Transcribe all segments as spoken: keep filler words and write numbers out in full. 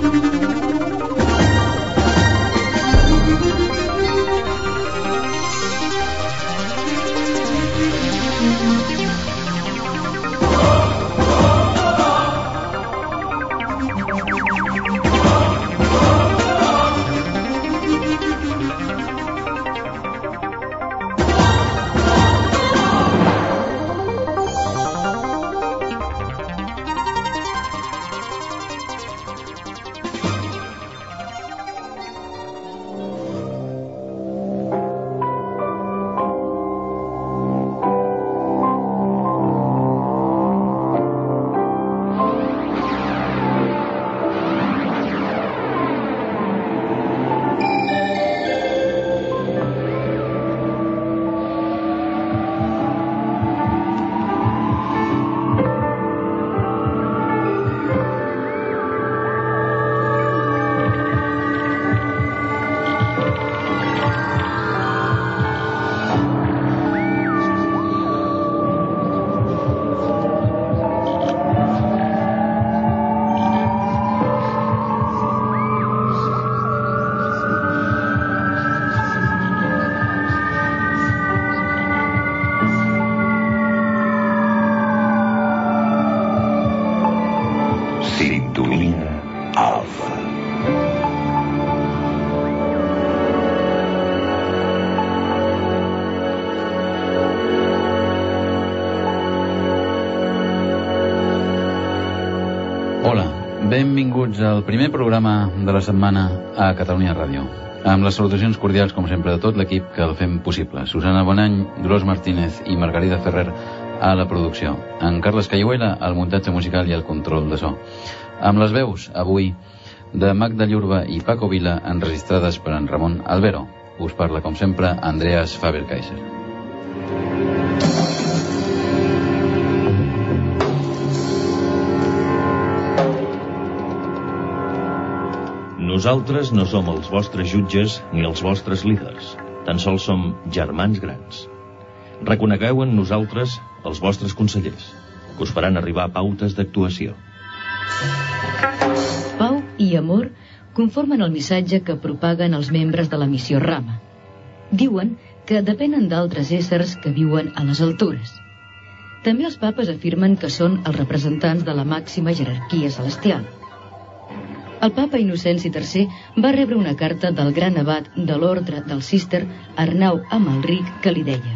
Benvinguts al primer programa de la setmana a Catalunya Ràdio. Amb les salutacions cordials, com sempre, de tot l'equip que el fem possible. Susana Bonany, Dolors Martínez i Margarida Ferrer a la producció. En Carles Cayuela, al muntatge musical i al control de so. Amb les veus, avui, de Magda Llurba i Paco Vila, enregistrades per en Ramon Albero. Us parla, com sempre, Andreas Faber-Kaiser. Nosaltres no som els vostres jutges ni els vostres líders. Tan sols som germans grans. Reconegueu en nosaltres els vostres consellers, que us faran arribar pautes d'actuació. Pau i amor conformen el missatge que propaguen els membres de la missió Rama. Diuen que depenen d'altres éssers que viuen a les altures. També els papes afirmen que són els representants de la màxima jerarquia celestial. El papa Innocenci tercer va rebre una carta del gran abat de l'ordre del Cister, Arnau Amalric, que li deia: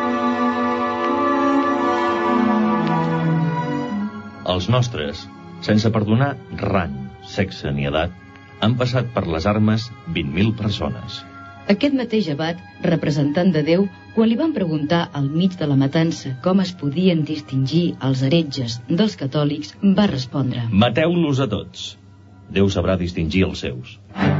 Els nostres, sense perdonar rang, sexe ni edat, han passat per les armes vint mil persones. Aquest mateix abat, representant de Déu, quan li van preguntar al mig de la matança com es podien distingir els heretges dels catòlics, va respondre: Mateu-los a tots. Déu sabrà distingir els seus.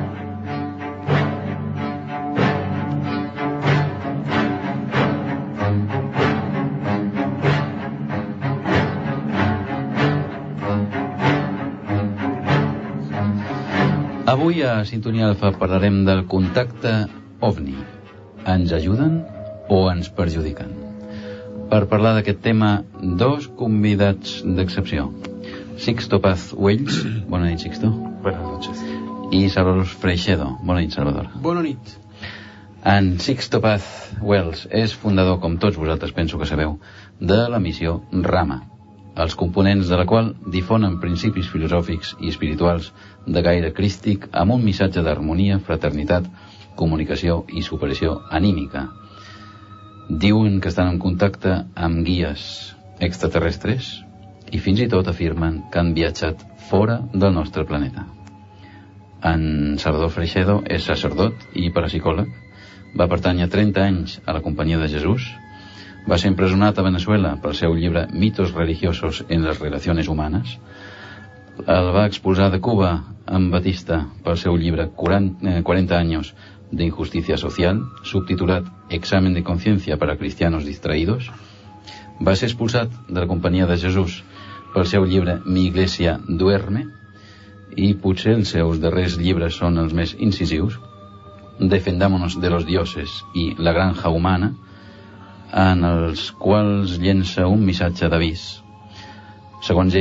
Avui a Sintonia Alfa parlarem del contacte ovni. Ens ajuden o ens perjudiquen? Per parlar d'aquest tema, dos convidats d'excepció. Sixto Paz Wells, bona nit, Sixto. Buenas noches. I Salvador Freixedo, bona nit, Salvador. Bona nit. En Sixto Paz Wells és fundador, com tots vosaltres penso que sabeu, de la missió Rama, els components de la qual difonen principis filosòfics i espirituals de gaire crístic amb un missatge d'harmonia, fraternitat, comunicació i superació anímica. Diuen que estan en contacte amb guies extraterrestres i fins i tot afirmen que han viatjat fora del nostre planeta. En Salvador Freixedo és sacerdot i parapsicòleg, va pertànyer trenta anys a la Companyia de Jesús, va ser empresonat a Venezuela pel seu llibre Mitos religiosos en las relaciones humanas, el va expulsar de Cuba en Batista pel seu llibre cuarenta años de injusticia social, subtitulat Examen de conciencia para cristianos distraídos, va ser expulsat de la Companyia de Jesús pel seu llibre Mi Iglesia duerme, i potser els seus darrers llibres són els més incisius, Defendámonos de los dioses i La granja humana, en els quals llença un missatge d'avís. Segons ell,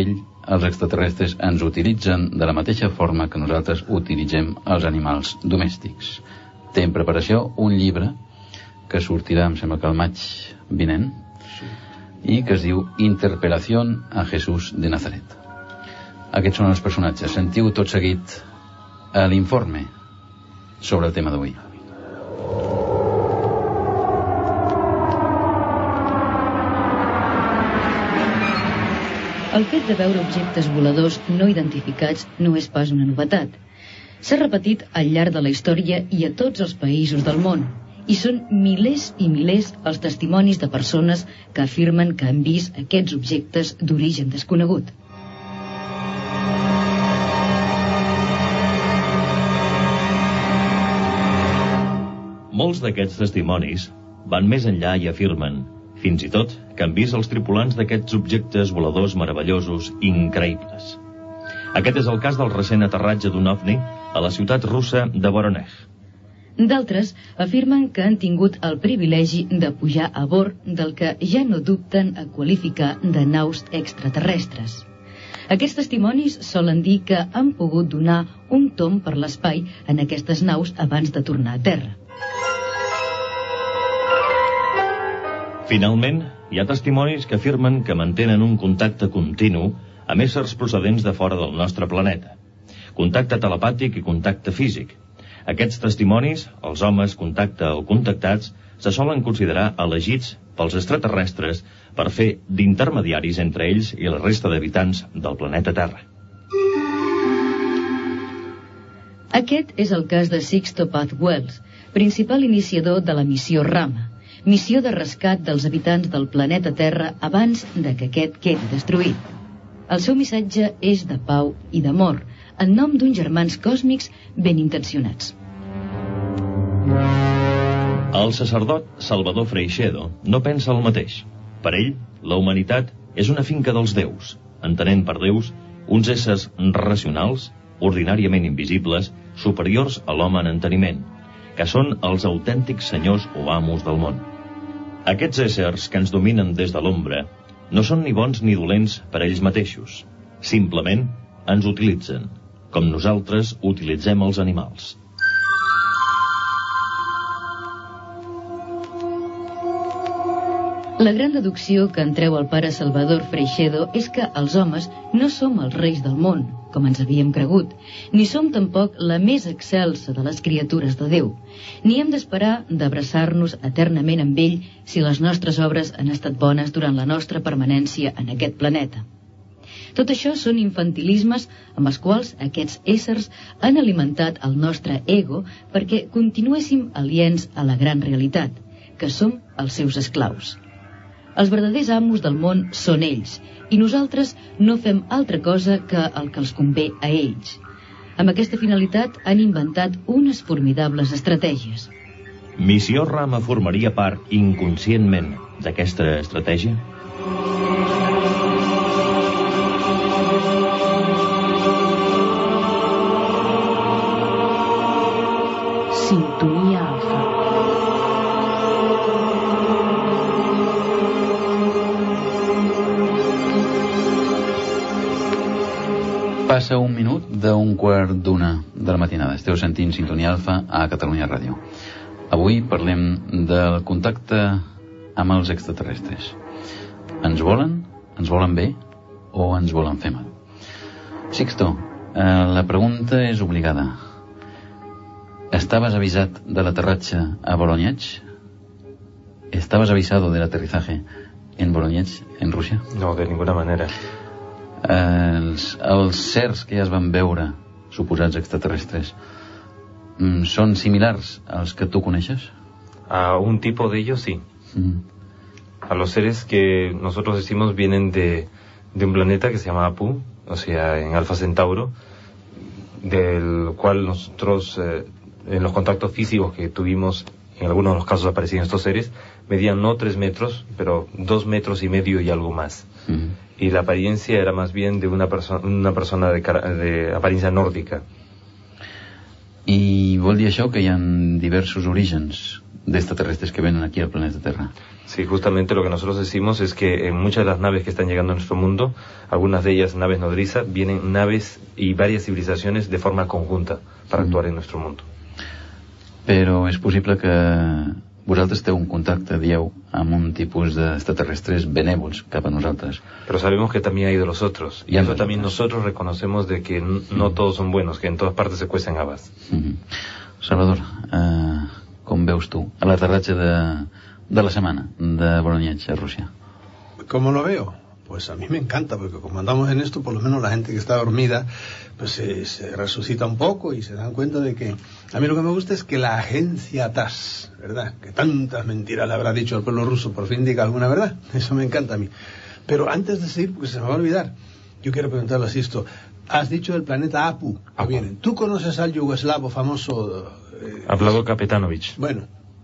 els extraterrestres ens utilitzen de la mateixa forma que nosaltres utilitzem els animals domèstics. Té en preparació un llibre que sortirà, em sembla que el maig vinent, i que es diu Interpelación a Jesús de Nazaret. Aquests són els personatges. Sentiu tot seguit l'informe sobre el tema d'avui. El fet de veure objectes voladors no identificats no és pas una novetat. S'ha repetit al llarg de la història i a tots els països del món, i són milers i milers els testimonis de persones que afirmen que han vist aquests objectes d'origen desconegut. Molts d'aquests testimonis van més enllà i afirmen, fins i tot, que han vist els tripulants d'aquests objectes voladors meravellosos i increïbles. Aquest és el cas del recent aterratge d'un ovni a la ciutat russa de Voronezh. D'altres afirmen que han tingut el privilegi de pujar a bord del que ja no dubten a qualificar de naus extraterrestres. Aquests testimonis solen dir que han pogut donar un tomb per l'espai en aquestes naus abans de tornar a terra. Finalment, hi ha testimonis que afirmen que mantenen un contacte continu amb éssers procedents de fora del nostre planeta. Contacte telepàtic i contacte físic. Aquests testimonis, els homes contacte o contactats, se solen considerar elegits pels extraterrestres per fer d'intermediaris entre ells i la resta d'habitants del planeta Terra. Aquest és el cas de Sixto Paz Wells, principal iniciador de la missió Rama, missió de rescat dels habitants del planeta Terra abans de que aquest quedi destruït. El seu missatge és de pau i d'amor, en nom d'uns germans còsmics ben intencionats. El sacerdot Salvador Freixedo no pensa el mateix. Per ell, la humanitat és una finca dels déus, entenent per déus uns éssers racionals, ordinàriament invisibles, superiors a l'home en enteniment, que són els autèntics senyors o amos del món. Aquests éssers que ens dominen des de l'ombra no són ni bons ni dolents per ells mateixos. Simplement ens utilitzen, com nosaltres utilitzem els animals. La gran deducció que en treu el pare Salvador Freixedo és que els homes no som els reis del món, com ens havíem cregut, ni som tampoc la més excelsa de les criatures de Déu, ni hem d'esperar d'abraçar-nos eternament amb ell si les nostres obres han estat bones durant la nostra permanència en aquest planeta. Tot això són infantilismes amb els quals aquests éssers han alimentat el nostre ego perquè continuéssim aliens a la gran realitat, que som els seus esclaus. Els verdaders amos del món són ells, i nosaltres no fem altra cosa que el que els convé a ells. Amb aquesta finalitat han inventat unes formidables estratègies. Missió Rama formaria part inconscientment d'aquesta estratègia? Sintonia Alfa. Passa un minut d'un quart d'una de la matinada. Esteu sentint Sintonia Alfa a Catalunya Ràdio. Avui parlem del contacte amb els extraterrestres. Ens volen? Ens volen bé? O ens volen fer mal? Sixto, eh, la pregunta és obligada. ¿Estabas avisat de l'aterratge a Voronezh? ¿Estabas avisado del aterrizaje en Voronezh, en Rússia? No, de ninguna manera. Els, els certs que ja es van veure, suposats extraterrestres, ¿son similars als que tú coneixes? A un tipo de ellos, sí. Mm. A los seres que nosotros decimos vienen de, de un planeta que se llama Apu, o sea, en Alfa Centauro, del cual nosotros, eh, en los contactos físicos que tuvimos, en algunos de los casos aparecían estos seres, medían no tres metros, pero dos metros y medio y algo más. Mm. Y la apariencia era más bien de una, perso una persona de, de apariencia nórdica. I vol dir això que hi ha diversos orígens de extraterrestres que vienen aquí al planeta Tierra. Sí, justamente lo que nosotros decimos es que en muchas de las naves que están llegando a nuestro mundo, algunas de ellas naves nodriza, vienen naves y varias civilizaciones de forma conjunta para mm. actuar en nuestro mundo. Però és possible que vosaltres teniu un contacte, dieu, amb un tipus d'extraterrestres benèvols cap a nosaltres. Pero sabemos que también hay de los otros. Y eso también nosotros reconocemos de que no todos son buenos, que en todas partes se cuecen habas. Mm-hmm. Salvador, eh, com veus tu l'aterratge de, de la setmana de Voronezh a Rusia? ¿Cómo lo veo? Pues a mí me encanta, porque como andamos en esto, por lo menos la gente que está dormida, pues se, se resucita un poco y se dan cuenta de que... A mí lo que me gusta es que la agencia T A S, ¿verdad?, que tantas mentiras le habrá dicho al pueblo ruso, por fin diga alguna verdad. Eso me encanta a mí. Pero antes de seguir, porque se me va a olvidar, yo quiero preguntarle a Sisto, has dicho del planeta Apu, que vienen. ¿Tú conoces al yugoslavo famoso? Eh, Hablado Kapetanovich. Bueno,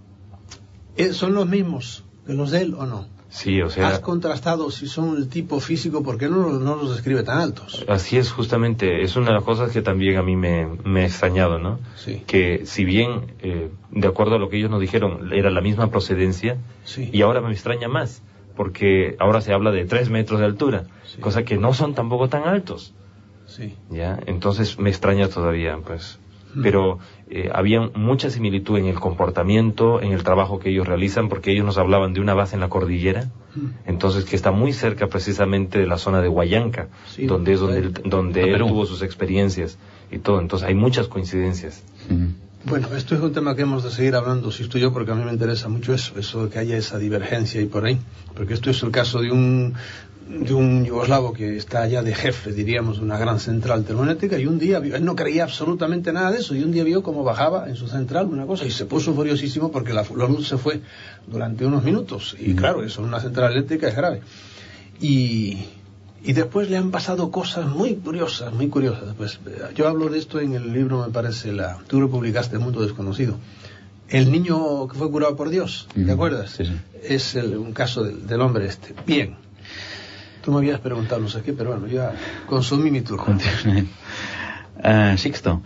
¿son los mismos que los de él o no? Sí, o sea... ¿Has contrastado si son el tipo físico? ¿Por qué no, no los describe tan altos? Así es, justamente. Es una de las cosas que también a mí me, me ha extrañado, ¿no? Sí. Que si bien, eh, de acuerdo a lo que ellos nos dijeron, era la misma procedencia, sí. Y ahora me extraña más, porque ahora se habla de tres metros de altura, sí. Cosa que no son tampoco tan altos. Sí. ¿Ya? Entonces me extraña todavía, pues... Pero eh, había mucha similitud en el comportamiento, en el trabajo que ellos realizan, porque ellos nos hablaban de una base en la cordillera, entonces que está muy cerca precisamente de la zona de Huallanca, sí, donde es donde, él, donde él tuvo sus experiencias y todo. Entonces hay muchas coincidencias. Mm. Bueno, esto es un tema que hemos de seguir hablando, si estoy yo, porque a mí me interesa mucho eso, eso de que haya esa divergencia y por ahí, porque esto es el caso de un... de un yugoslavo que está allá de jefe, diríamos, de una gran central termoeléctrica, y un día vio, él no creía absolutamente nada de eso, y un día vio cómo bajaba en su central una cosa, y se puso furiosísimo porque la, la luz se fue durante unos minutos, y claro, eso en una central eléctrica es grave. Y, y después le han pasado cosas muy curiosas, muy curiosas. Pues, yo hablo de esto en el libro, me parece, la, tú lo publicaste, El Mundo Desconocido. El niño que fue curado por Dios, ¿te acuerdas? Sí, sí. Es el, un caso del, del hombre este. Bien. Tú me habías preguntado no sé qué, però bueno, ja consumí mi turno. Continuem. Uh, Sixto,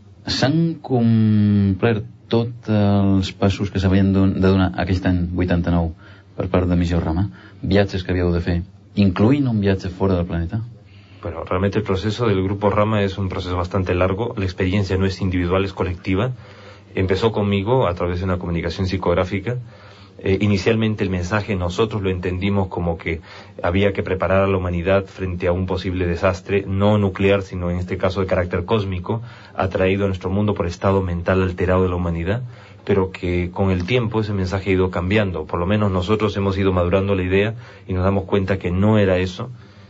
s'han complert tots els passos que s'havien de donar aquest any vuitanta-nou per part de Missió Rama? Viatges que havíeu de fer, incluint un viatge fora del planeta? Bueno, realmente el proceso del Grupo Rama es un proceso bastante largo. La experiencia no es individual, es colectiva. Empezó conmigo a través de una comunicación psicográfica. Eh, inicialmente el mensaje nosotros lo entendimos como que había que preparar a la humanidad frente a un posible desastre, no nuclear, sino en este caso de carácter cósmico, atraído a nuestro mundo por el estado mental alterado de la humanidad, pero que con el tiempo ese mensaje ha ido cambiando. Por lo menos nosotros hemos ido madurando la idea y nos damos cuenta que no era eso,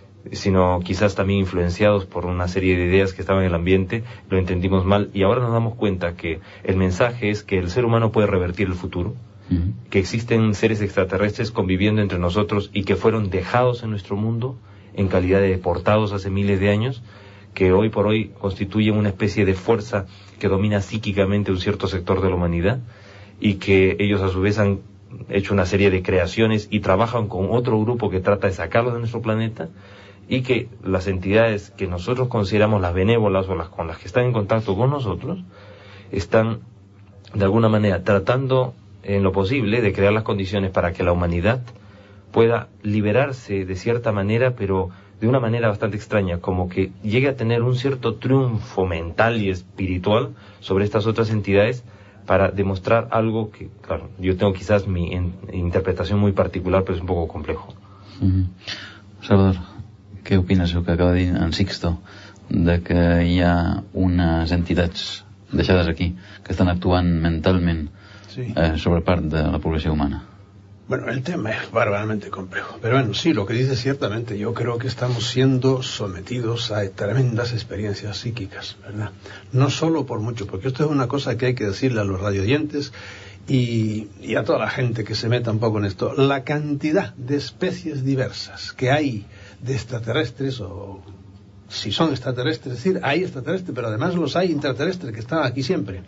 sino quizás también influenciados por una serie de ideas que estaban en el ambiente, lo entendimos mal, y ahora nos damos cuenta que el mensaje es que el ser humano puede revertir el futuro, que existen seres extraterrestres conviviendo entre nosotros y que fueron dejados en nuestro mundo en calidad de deportados hace miles de años, que hoy por hoy constituyen una especie de fuerza que domina psíquicamente un cierto sector de la humanidad, y que ellos a su vez han hecho una serie de creaciones y trabajan con otro grupo que trata de sacarlos de nuestro planeta, y que las entidades que nosotros consideramos las benévolas o las con las que están en contacto con nosotros están de alguna manera tratando en lo posible de crear las condiciones para que la humanidad pueda liberarse de cierta manera, pero de una manera bastante extraña, como que llegue a tener un cierto triunfo mental y espiritual sobre estas otras entidades para demostrar algo que, claro, yo tengo quizás mi en, interpretación muy particular, pero es un poco complejo. Mm-hmm. Salvador, què opines del que acaba de dir en Sixto, de que hi ha unes entitats deixades aquí que estan actuant mentalment Sí. Eh, sobre part de la población humana? Bueno, el tema es bárbaramente complejo. Pero bueno, sí, lo que dice ciertamente, yo creo que estamos siendo sometidos a tremendas experiencias psíquicas, ¿verdad? No solo por mucho, porque esto es una cosa que hay que decirle a los radioyentes y, y a toda la gente que se meta un poco en esto. La cantidad de especies diversas que hay de extraterrestres, o si son extraterrestres, es decir, hay extraterrestres, pero además los hay intraterrestres que están aquí siempre,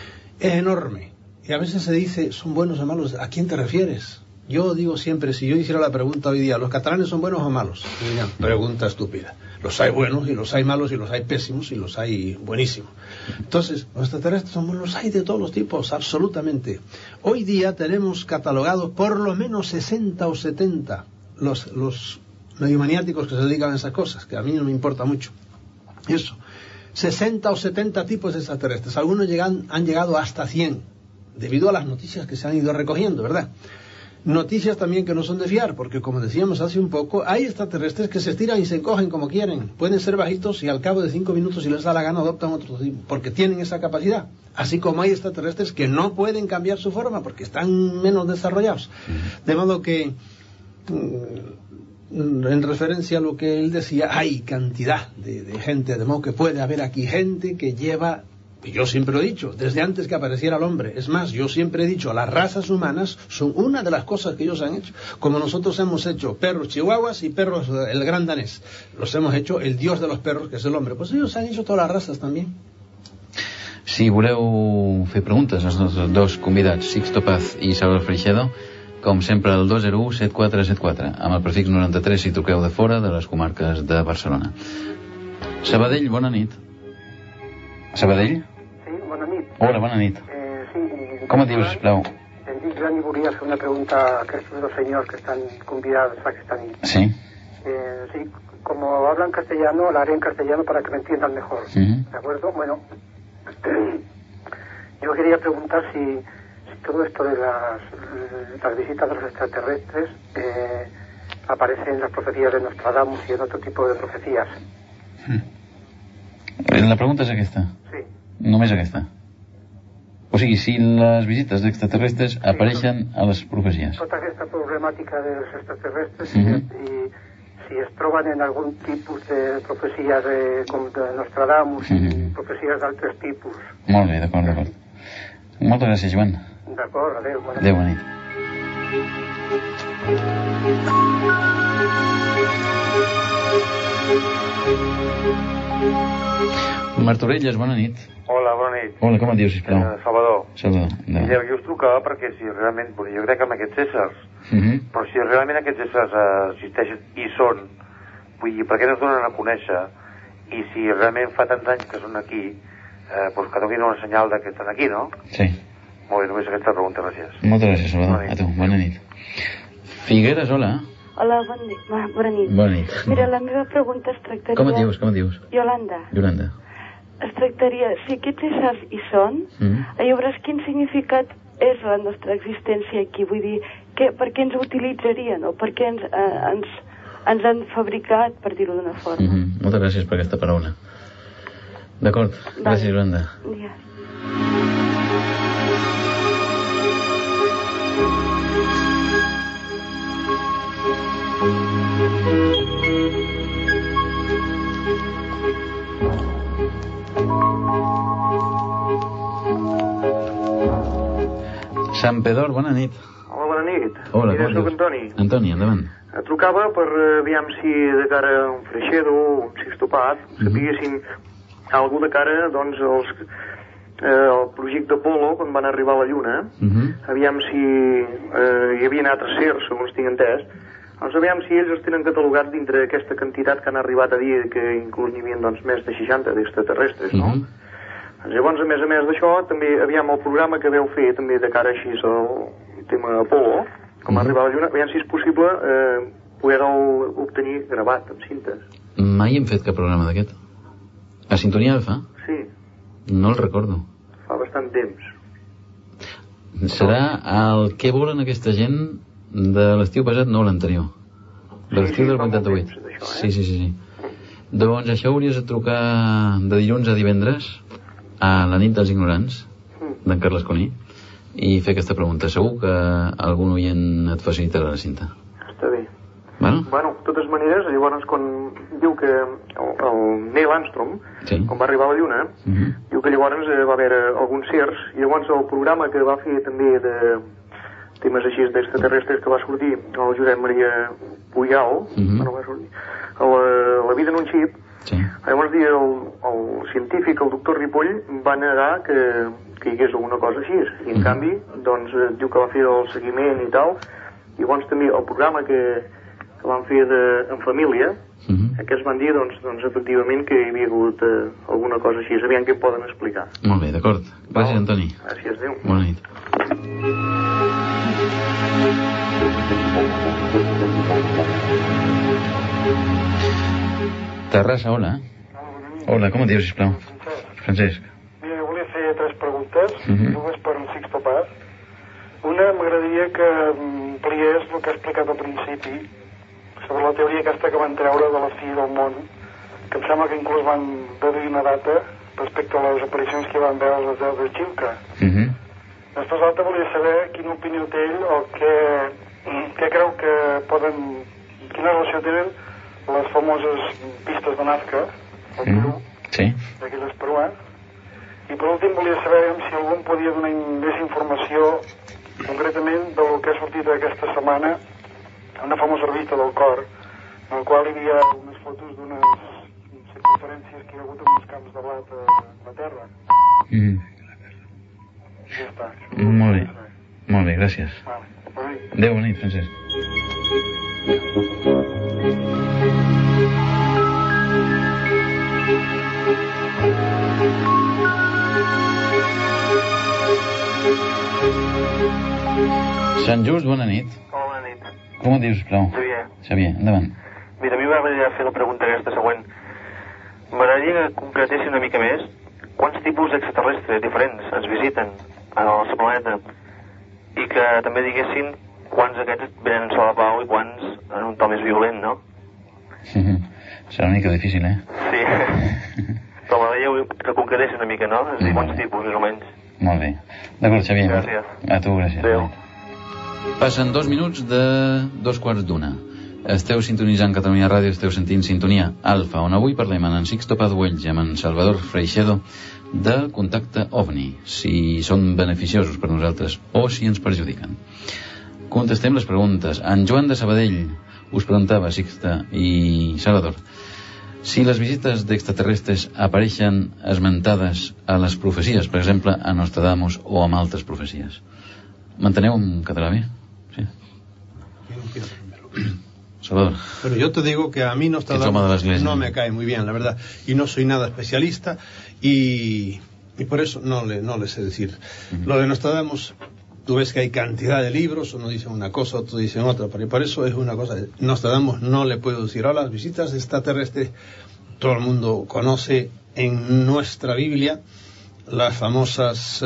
es enorme. Y a veces se dice, ¿son buenos o malos? ¿A quién te refieres? Yo digo siempre, si yo hiciera la pregunta hoy día, ¿los catalanes son buenos o malos? Y dirían, pregunta estúpida. Los hay buenos y los hay malos y los hay pésimos y los hay buenísimos. Entonces, los extraterrestres somos, los hay de todos los tipos, absolutamente. Hoy día tenemos catalogados por lo menos sesenta o setenta los, los medio maniáticos que se dedican a esas cosas, que a mí no me importa mucho. Eso. sesenta o setenta tipos de extraterrestres. Algunos llegan, han llegado hasta cien, debido a las noticias que se han ido recogiendo, ¿verdad? Noticias también que no son de fiar, porque como decíamos hace un poco, hay extraterrestres que se estiran y se encogen como quieren. Pueden ser bajitos y al cabo de cinco minutos, si les da la gana, adoptan otro tipo, porque tienen esa capacidad. Así como hay extraterrestres que no pueden cambiar su forma, porque están menos desarrollados. De modo que, en referencia a lo que él decía, hay cantidad de, de gente, de modo que puede haber aquí gente que lleva... Y yo siempre lo he dicho, desde antes que apareciera el hombre. Es más, yo siempre he dicho, las razas humanas son una de las cosas que ellos han hecho. Como nosotros hemos hecho perros chihuahuas y perros, el gran danés. Los hemos hecho el dios de los perros, que es el hombre. Pues ellos han hecho todas las razas también. Si voleu fer preguntes als nostres dos convidats, Sixto Paz i Salvador Freixedo, com sempre el dos zero u set quatre set quatre, amb el prefix noranta-tres si truqueu de fora de les comarques de Barcelona. Sabadell, bona nit. Sabadell? Sí, bona nit. Hola, bona nit. Eh, sí, Com et dius, sisplau? Em dic Joan i volia fer una pregunta a aquestos dos señores que están convidados a esta nit. Sí. Eh, sí, como hablan castellano, la haré en castellano para que me entiendan mejor. Uh-huh. ¿De acuerdo? Bueno, yo quería preguntar si, si todo esto de las, las visitas de los extraterrestres eh, aparece en las profecías de Nostradamus y en otro tipo de profecías. La pregunta és aquesta? Sí. Només aquesta? O sigui, si les visites d'extraterrestres sí, apareixen a les profecies. Tota aquesta problemàtica dels extraterrestres uh-huh. i, i si es troben en algun tipus de profecies de, com de Nostradamus uh-huh. i profecies d'altres tipus. Molt bé, d'acord, d'acord. Moltes gràcies, Joan. D'acord, adéu. Bona adéu, bona nit. Martorelles, bona nit. Hola, bona nit. Hola, com et dius, sisplau? Eh, Salvador. Salvador, endavant. Jo, jo us trucava perquè si realment, bueno, jo crec que amb aquests éssers, uh-huh. però si realment aquests éssers eh, existeixen i són, vull dir, per què no es donen a conèixer? I si realment fa tants anys que són aquí, eh, doncs que donin una senyal de que estan aquí, no? Sí. Molt bé, només aquesta pregunta, gràcies. Moltes gràcies, Salvador. A tu, bona nit. Figueres, hola. Hola, bona nit. Bona nit. Bona nit. Mira, la meva pregunta es tractaria... Com et dius, com et dius? Yolanda. Yolanda. Es tractaria, si aquests éssers hi són, mm. llavors quin significat és la nostra existència aquí? Vull dir, que, per què ens utilitzaríen o per què ens, eh, ens, ens han fabricat, per dir-ho d'una forma? Mm-hmm. Moltes gràcies per aquesta paraula. D'acord, gràcies, Yolanda. Ja. Sant Pedor, bona nit. Hola, bona nit. Hola, Mira, com soc dius? Antoni. Antoni, endavant. Et trucava per eh, aviam si de cara a un Freixedo o un Sixto Paz Mhm. sapiguessin algú de cara, doncs, als, eh, al projecte Apolo, quan van arribar a la Lluna, Mhm. aviam si eh, hi havia altres sers, segons tinc entès, doncs aviam si ells els tenen catalogats dintre aquesta quantitat que han arribat a dir que inclús n'hi havia doncs, més de seixanta d'extraterrestres, no? Mhm. Llavors, a més a més d'això, també aviam el programa que veu fer també de cara així al tema Apolo, com Mhm. arribar a la Lluna, aviam si és possible eh, poder-el obtenir gravat amb cintes. Mai hem fet cap programa d'aquest. A Sintonia Alfa? Sí, No el recordo. fa bastant temps. Serà el què volen aquesta gent de l'estiu passat, no l'anterior. De Sí, l'estiu sí, del fa molt vuitanta-vuit. temps d'això, eh? Sí, sí, sí, sí. Doncs això hauries de trucar de dilluns a divendres a la nit dels ignorants Mm. d'en Carles Coní i fer aquesta pregunta. Segur que algun oient et facilitarà la cinta. Està bé. Bueno? Bueno, de totes maneres, llavors, quan diu que el, el Neil Armstrong, Sí. quan va arribar a la Lluna, Mhm. diu que llavors eh, va haver eh, alguns sers, i llavors el programa que va fer també de temes així d'extraterrestres que va sortir el Josep Maria Pujal, Mhm. bueno, va sortir, la, la vida en un xip, Sí. llavors dir, el, el científic, el doctor Ripoll, va negar que, que hi hagués alguna cosa així, i en Mhm. canvi, doncs, eh, diu que va fer el seguiment i tal, i llavors també el programa que, que que van fer de, en família, uh-huh. aquests van dir, doncs, doncs, efectivament, que hi havia hagut eh, alguna cosa així. Aviam què poden explicar. Molt bé, d'acord. Gràcies, Val. Antoni. Gràcies, adéu. Bona nit. Terrassa, hola. Hola, com et dius, sisplau? Francesc. Mira, volia fer tres preguntes, uh-huh. dues per en Sixto Paz. Una, m'agradaria que ampliés el que ha explicat al principi sobre la teoria aquesta que van treure de la fi del món, que em sembla que inclús van deduir una data respecte a les aparicions que van veure les deus de Chilca. Uh-huh. Després l'altre volia saber quina opinió té ell o què, què creu que poden, quina relació tenen les famoses pistes de Nazca al Perú, uh-huh. sí. d'aquelles peruans. I per últim volia saber si algú em podia donar més informació concretament del que ha sortit aquesta setmana una famosa revista del cor, en la qual hi havia unes fotos d'unes circunferències que hi ha hagut en uns camps de blat a la terra. Mm. Ja està. Molt bé, molt bé, gràcies. Vale. Bona nit. Adéu, bona nit, Francesc. Sant Just, bona nit. Bona nit. Com et dius, sisplau? Xavier. Xavier, endavant. Mira, a mi m'agradaria fer la pregunta aquesta següent. M'agradaria que concretessi una mica més quants tipus d'extraterrestres diferents ens visiten al nostre planeta i que també diguessin quants d'aquests venen a la pau i quants en un to més violent, no? Serà una mica difícil, eh? Sí. Però m'agradaria que concretessi una mica, no? És a dir, quants tipus, més o menys. Molt bé. D'acord, Xavier. Gràcies. A tu, gràcies. Adéu. Passen dos minuts de dos quarts d'una. Esteu sintonitzant Catalunya Ràdio, esteu sentint Sintonia Alfa, on avui parlem amb en Sixto Paz Güell i amb en Salvador Freixedo del contacte OVNI, si són beneficiosos per nosaltres o si ens perjudiquen. Contestem les preguntes. En Joan de Sabadell us preguntava, Sixta i Salvador, si les visites d'extraterrestres apareixen esmentades a les profecies, per exemple, a Nostradamus o amb altres profecies. ¿Manteneu en català bé? Sí. Salvador. Pero yo te digo que a mí Nostradamus no me cae muy bien, la verdad, y no soy nada especialista y, y por eso no le, no le sé decir. Uh-huh. Lo de Nostradamus, tú ves que hay cantidad de libros, uno dice una cosa, otro dice otra, pero por eso es una cosa. Nostradamus no le puedo decir. Ahora, las visitas extraterrestres, todo el mundo conoce en nuestra Biblia las famosas, uh,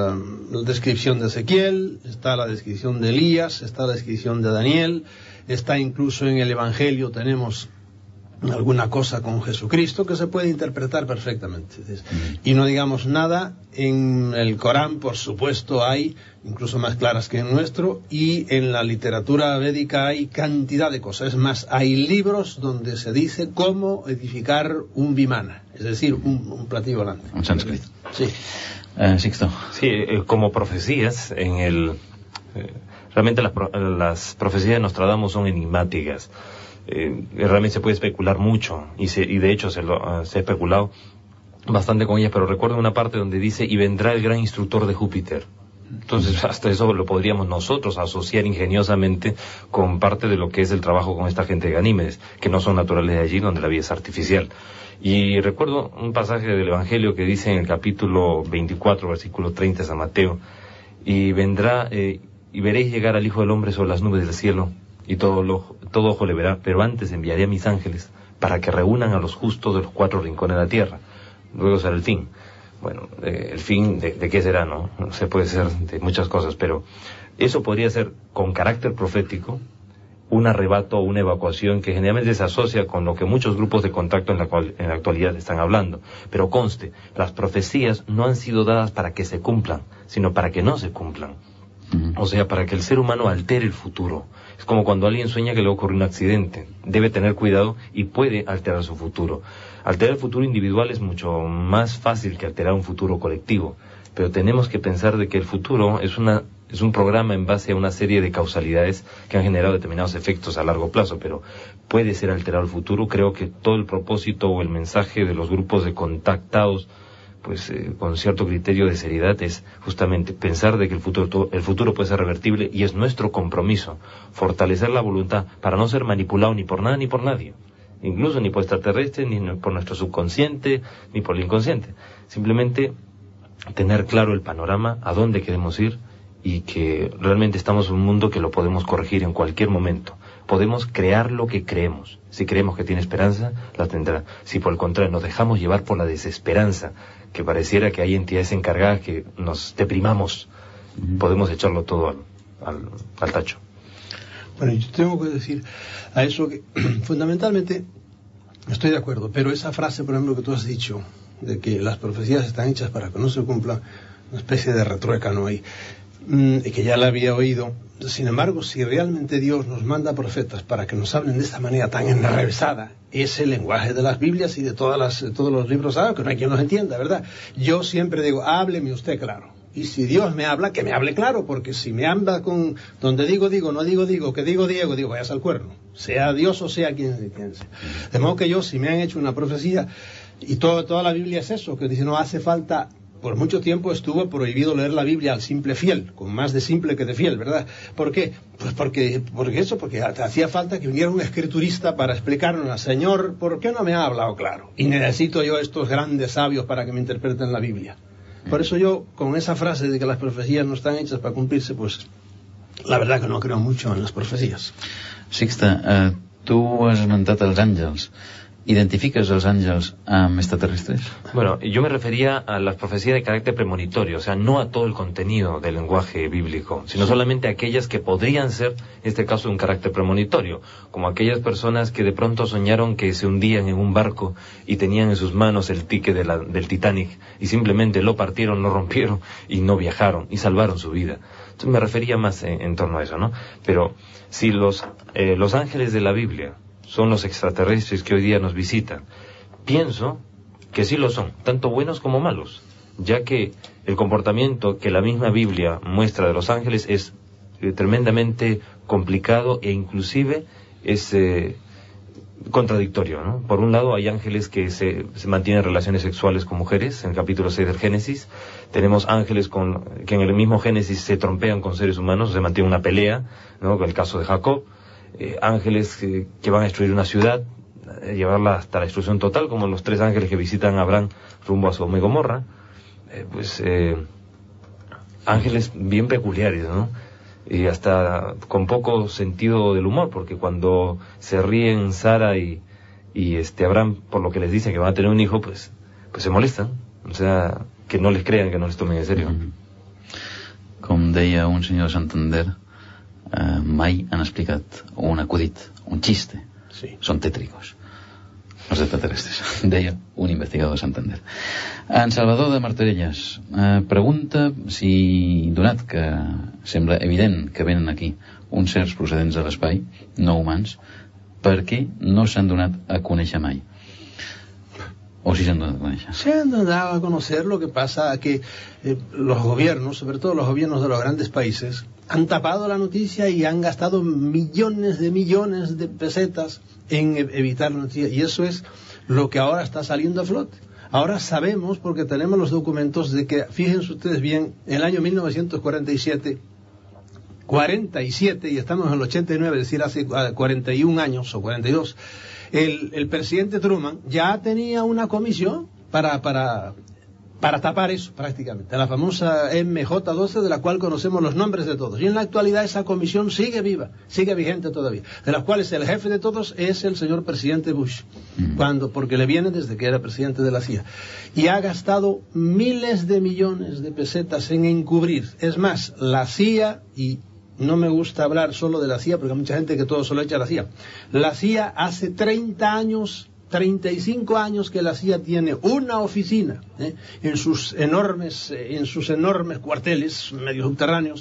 la descripción de Ezequiel, está la descripción de Elías, está la descripción de Daniel, está incluso en el Evangelio, tenemos alguna cosa con Jesucristo que se puede interpretar perfectamente. Y no digamos nada, en el Corán, por supuesto, hay, incluso más claras que en nuestro, y en la literatura védica hay cantidad de cosas. Es más, hay libros donde se dice cómo edificar un vimana, es decir, un, un platillo volante. Un sánscrito. Sí. Eh, Sixto. Sí, eh, como profecías, en el... Eh, realmente las, las profecías de Nostradamus son enigmáticas. Eh, realmente se puede especular mucho y, se, y de hecho se, lo, uh, se ha especulado bastante con ellas, pero recuerdo una parte donde dice y vendrá el gran instructor de Júpiter. Entonces hasta eso lo podríamos nosotros asociar ingeniosamente con parte de lo que es el trabajo con esta gente de Ganímedes, que no son naturales de allí, donde la vida es artificial. Y recuerdo un pasaje del Evangelio que dice en el capítulo veinticuatro, versículo treinta de San Mateo, y vendrá eh, y veréis llegar al Hijo del Hombre sobre las nubes del cielo, y todo, lo, todo ojo le verá, pero antes enviaré a mis ángeles para que reúnan a los justos de los cuatro rincones de la tierra. Luego será el fin. Bueno, eh, el fin de, de qué será, ¿no? No se puede ser de muchas cosas, pero eso podría ser con carácter profético, un arrebato o una evacuación que generalmente se asocia con lo que muchos grupos de contacto en la, cual, en la actualidad están hablando. Pero conste, las profecías no han sido dadas para que se cumplan, sino para que no se cumplan. O sea, para que el ser humano altere el futuro. Es como cuando alguien sueña que le ocurre un accidente. Debe tener cuidado y puede alterar su futuro. Alterar el futuro individual es mucho más fácil que alterar un futuro colectivo. Pero tenemos que pensar de que el futuro es una es un programa en base a una serie de causalidades que han generado determinados efectos a largo plazo, pero puede ser alterado el futuro. Creo que todo el propósito o el mensaje de los grupos de contactados pues eh, con cierto criterio de seriedad, es justamente pensar de que el futuro, el futuro puede ser revertible, y es nuestro compromiso fortalecer la voluntad para no ser manipulado ni por nada ni por nadie, incluso ni por extraterrestres, ni por nuestro subconsciente, ni por el inconsciente. Simplemente tener claro el panorama, a dónde queremos ir, y que realmente estamos en un mundo que lo podemos corregir en cualquier momento. Podemos crear lo que creemos. Si creemos que tiene esperanza, la tendrá. Si por el contrario nos dejamos llevar por la desesperanza, que pareciera que hay entidades encargadas que nos deprimamos, uh-huh. podemos echarlo todo al, al, al tacho. Bueno, yo tengo que decir a eso que fundamentalmente estoy de acuerdo, pero esa frase, por ejemplo, que tú has dicho, de que las profecías están hechas para que no se cumpla, una especie de retruécano ahí, y que ya la había oído. Sin embargo, si realmente Dios nos manda profetas para que nos hablen de esta manera tan enrevesada, es el lenguaje de las Biblias y de todas las, todos los libros sagrados, que no hay quien los entienda, ¿verdad? Yo siempre digo, hábleme usted claro. Y si Dios me habla, que me hable claro, porque si me habla con donde digo, digo, no digo, digo, que digo, Diego, digo, vayas al cuerno. Sea Dios o sea quien, quien sea. De modo que yo, si me han hecho una profecía, y todo, toda la Biblia es eso, que dice, no hace falta. Por mucho tiempo estuvo prohibido leer la Biblia al simple fiel, con más de simple que de fiel, ¿verdad? ¿Por qué? Pues porque, porque eso, porque hacía falta que viniera un escriturista para explicarnos, Señor, ¿por qué no me ha hablado claro? Y necesito yo estos grandes sabios para que me interpreten la Biblia. Por eso yo, con esa frase de que las profecías no están hechas para cumplirse, pues la verdad que no creo mucho en las profecías. Sixta, eh, tu has esmentat els àngels. ¿Identificas los ángeles um, extraterrestres? Bueno, yo me refería a las profecías de carácter premonitorio, o sea, no a todo el contenido del lenguaje bíblico, sino sí. solamente a aquellas que podrían ser, en este caso, un carácter premonitorio, como aquellas personas que de pronto soñaron que se hundían en un barco y tenían en sus manos el ticket de la, del Titanic, y simplemente lo partieron, lo rompieron y no viajaron, y salvaron su vida. Entonces me refería más en, en torno a eso, ¿no? Pero si los, eh, los ángeles de la Biblia son los extraterrestres que hoy día nos visitan, pienso que sí lo son, tanto buenos como malos, ya que el comportamiento que la misma Biblia muestra de los ángeles es eh, tremendamente complicado e inclusive es eh, contradictorio, ¿no? Por un lado hay ángeles que se, se mantienen relaciones sexuales con mujeres, en el capítulo seis del Génesis. Tenemos ángeles con, que en el mismo Génesis se trompean con seres humanos, se mantiene una pelea, ¿no? Con el caso de Jacob. Eh, ángeles que, que van a destruir una ciudad, eh, llevarla hasta la destrucción total, como los tres ángeles que visitan a Abraham rumbo a Sodoma y Gomorra. Eh, pues eh, ángeles bien peculiares, ¿no? Y hasta con poco sentido del humor, porque cuando se ríen Sara y, y este Abraham por lo que les dicen que van a tener un hijo, pues, pues se molestan. O sea, que no les crean, que no les tomen en serio. Mm-hmm. Com deia un senyor de Santander, Uh, mai han explicat un acudit, un xiste. Sí. Són tètricos els extraterrestres, deia un investigador de Santander. En Salvador de Martorelles uh, pregunta si, donat que sembla evident que venen aquí uns sers procedents de l'espai, no humans, per què no s'han donat a conèixer mai? ¿O si se han dado a conocer? Se han dado a conocer. Lo que pasa es que eh, los gobiernos, sobre todo los gobiernos de los grandes países, han tapado la noticia y han gastado millones de millones de pesetas en evitar la noticia. Y eso es lo que ahora está saliendo a flote. Ahora sabemos, porque tenemos los documentos, de que, fíjense ustedes bien, en el año mil novecientos cuarenta y siete, cuarenta y siete, y estamos en el ochenta y nueve, es decir, hace cuarenta y un años o cuarenta y dos, el, el presidente Truman ya tenía una comisión para, para, para tapar eso, prácticamente, la famosa M J doce, de la cual conocemos los nombres de todos. Y en la actualidad esa comisión sigue viva, sigue vigente todavía, de las cuales el jefe de todos es el señor presidente Bush, cuando, porque le viene desde que era presidente de la C I A. Y ha gastado miles de millones de pesetas en encubrir. Es más, la C I A, y no me gusta hablar solo de la C I A, porque hay mucha gente que todo se lo echa a la C I A. La C I A hace treinta años, treinta y cinco años que la C I A tiene una oficina ¿eh? en sus enormes, en sus enormes cuarteles medio subterráneos,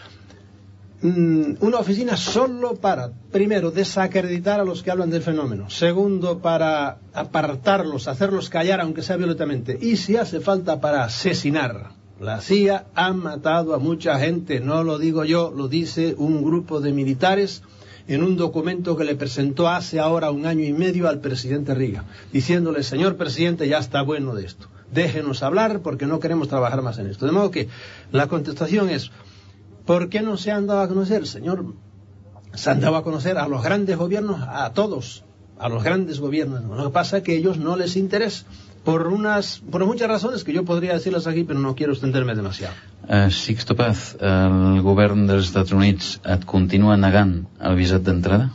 mm, una oficina solo para, primero, desacreditar a los que hablan del fenómeno, segundo, para apartarlos, hacerlos callar aunque sea violentamente, y si hace falta, para asesinar. La C I A ha matado a mucha gente, no lo digo yo, lo dice un grupo de militares en un documento que le presentó hace ahora un año y medio al presidente Reagan, diciéndole: señor presidente, ya está bueno de esto. déjenos hablar porque no queremos trabajar más en esto. De modo que la contestación es, ¿por qué no se han dado a conocer, señor? Se han dado a conocer a los grandes gobiernos, a todos, a los grandes gobiernos. Lo que pasa es que a ellos no les interesa, por unas, por muchas razones que yo podría decirlas aquí, pero no quiero extenderme demasiado. Uh, Sixto Paz, el govern dels Estats Units et continua negant el visat d'entrada?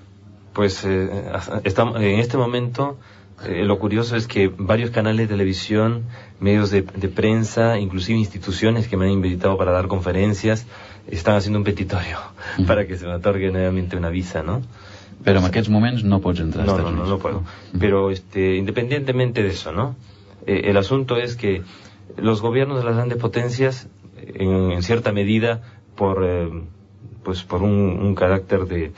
Pues eh, estamos, en este momento eh, lo curioso es que varios canales de televisión, medios de, de prensa, inclusive instituciones que me han invitado para dar conferencias, están haciendo un petitorio mm. para que se me otorgue nuevamente una visa, ¿no? Pero en aquests moments no pots entrar. No, no, no, no puedo. Pero este, independientemente de eso, ¿no? Eh, el asunto es que los gobiernos de las grandes potencias, en, en cierta medida, por eh, pues por un, un carácter de,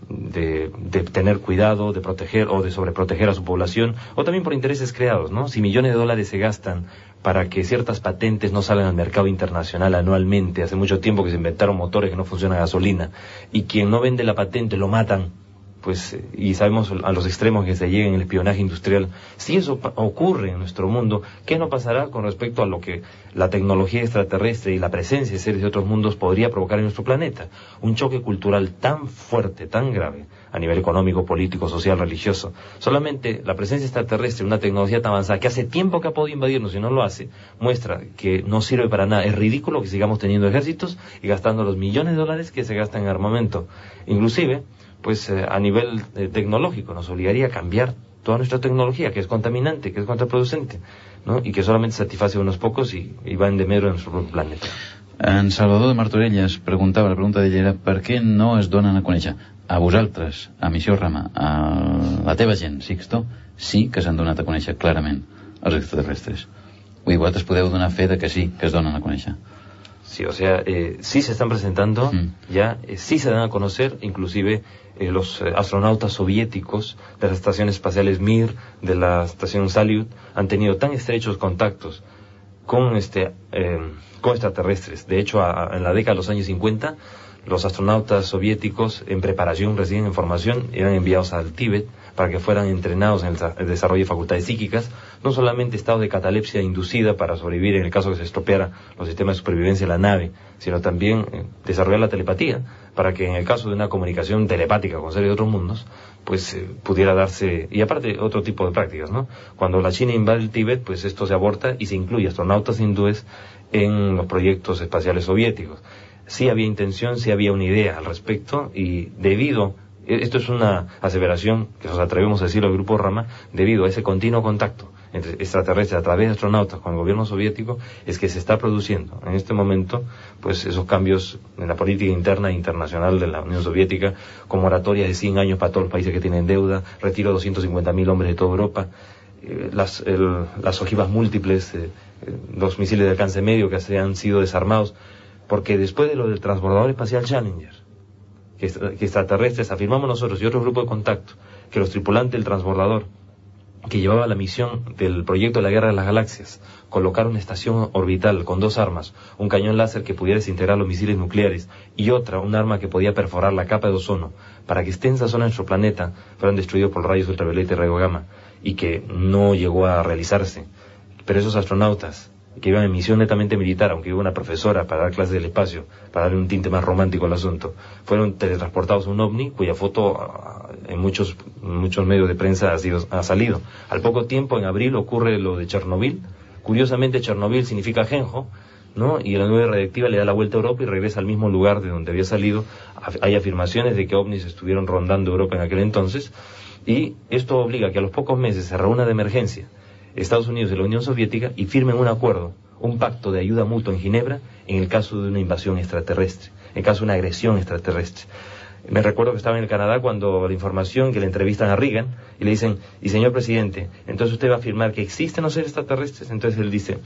de, de tener cuidado, de proteger o de sobreproteger a su población, o también por intereses creados, ¿no? Si millones de dólares se gastan para que ciertas patentes no salgan al mercado internacional anualmente, hace mucho tiempo que se inventaron motores que no funcionan a gasolina, y quien no vende la patente lo matan, pues, y sabemos a los extremos que se llega en el espionaje industrial. Si eso ocurre en nuestro mundo, ¿qué no pasará con respecto a lo que la tecnología extraterrestre y la presencia de seres de otros mundos podría provocar en nuestro planeta? Un choque cultural tan fuerte, tan grave, a nivel económico, político, social, religioso. Solamente la presencia extraterrestre, una tecnología tan avanzada, que hace tiempo que ha podido invadirnos y no lo hace, muestra que no sirve para nada. Es ridículo que sigamos teniendo ejércitos y gastando los millones de dólares que se gastan en armamento. Inclusive, pues eh, a nivel eh, tecnológico nos obligaría a cambiar toda nuestra tecnología, que es contaminante, que es contraproducente, ¿no? Y que solamente satisface a unos pocos y, y va en demero en nuestro propio planeta. En Salvador de Martorelles preguntava, la pregunta d'ell era, per què no es donen a conèixer a vosaltres, a Missió Rama, a la teva gent, Sixto, sí que s'han donat a conèixer clarament els extraterrestres? Vull dir, vosaltres podeu donar fe de que sí, que es donen a conèixer. Sí, o sea, eh, sí se están presentando, mm. ya, eh, sí se dan a conocer, inclusive eh, los eh, astronautas soviéticos de las estaciones espaciales Mir, de la estación Salyut, han tenido tan estrechos contactos con este eh, con extraterrestres. De hecho, a, a, en la década de los años cincuenta, los astronautas soviéticos en preparación, recién en formación, eran enviados al Tíbet para que fueran entrenados en el, el desarrollo de facultades psíquicas, no solamente estados de catalepsia inducida para sobrevivir en el caso que se estropeara los sistemas de supervivencia de la nave, sino también eh, desarrollar la telepatía, para que en el caso de una comunicación telepática con seres de otros mundos, pues eh, pudiera darse, y aparte otro tipo de prácticas, ¿no? Cuando la China invade el Tíbet, pues esto se aborta y se incluye astronautas hindúes en los proyectos espaciales soviéticos. Sí había intención, sí había una idea al respecto, y debido, esto es una aseveración que nos atrevemos a decirlo al Grupo Rama, debido a ese continuo contacto entre extraterrestres a través de astronautas con el gobierno soviético, es que se está produciendo en este momento pues esos cambios en la política interna e internacional de la Unión Soviética, con moratorias de cien años para todos los países que tienen deuda, retiro de doscientos cincuenta mil hombres de toda Europa, eh, las, el, las ojivas múltiples, eh, los misiles de alcance medio que se han sido desarmados, porque después de lo del transbordador espacial Challenger, que, que extraterrestres, afirmamos nosotros y otro grupo de contacto, que los tripulantes del transbordador, que llevaba la misión del proyecto de la Guerra de las Galaxias, colocar una estación orbital con dos armas, un cañón láser que pudiera desintegrar los misiles nucleares y otra, un arma que podía perforar la capa de ozono, para que extensas zonas de nuestro planeta fueran destruidos por rayos ultravioleta y rayo gamma, y que no llegó a realizarse. Pero esos astronautas, que iban en misión netamente militar, aunque iba una profesora para dar clases del espacio, para darle un tinte más romántico al asunto, fueron teletransportados a un ovni cuya foto en muchos muchos medios de prensa ha, sido, ha salido. Al poco tiempo, en abril, ocurre lo de Chernobyl. Curiosamente, Chernobyl significa ajenjo, ¿no? Y la nube radiactiva le da la vuelta a Europa y regresa al mismo lugar de donde había salido. Hay afirmaciones de que ovnis estuvieron rondando Europa en aquel entonces, y esto obliga a que a los pocos meses se reúna de emergencia Estados Unidos y la Unión Soviética y firmen un acuerdo, un pacto de ayuda mutua en Ginebra en el caso de una invasión extraterrestre, en el caso de una agresión extraterrestre. Me recuerdo que estaba en el Canadá cuando la información, que le entrevistan a Reagan y le dicen, y señor presidente, entonces usted va a afirmar que existen los seres extraterrestres. Entonces él dice,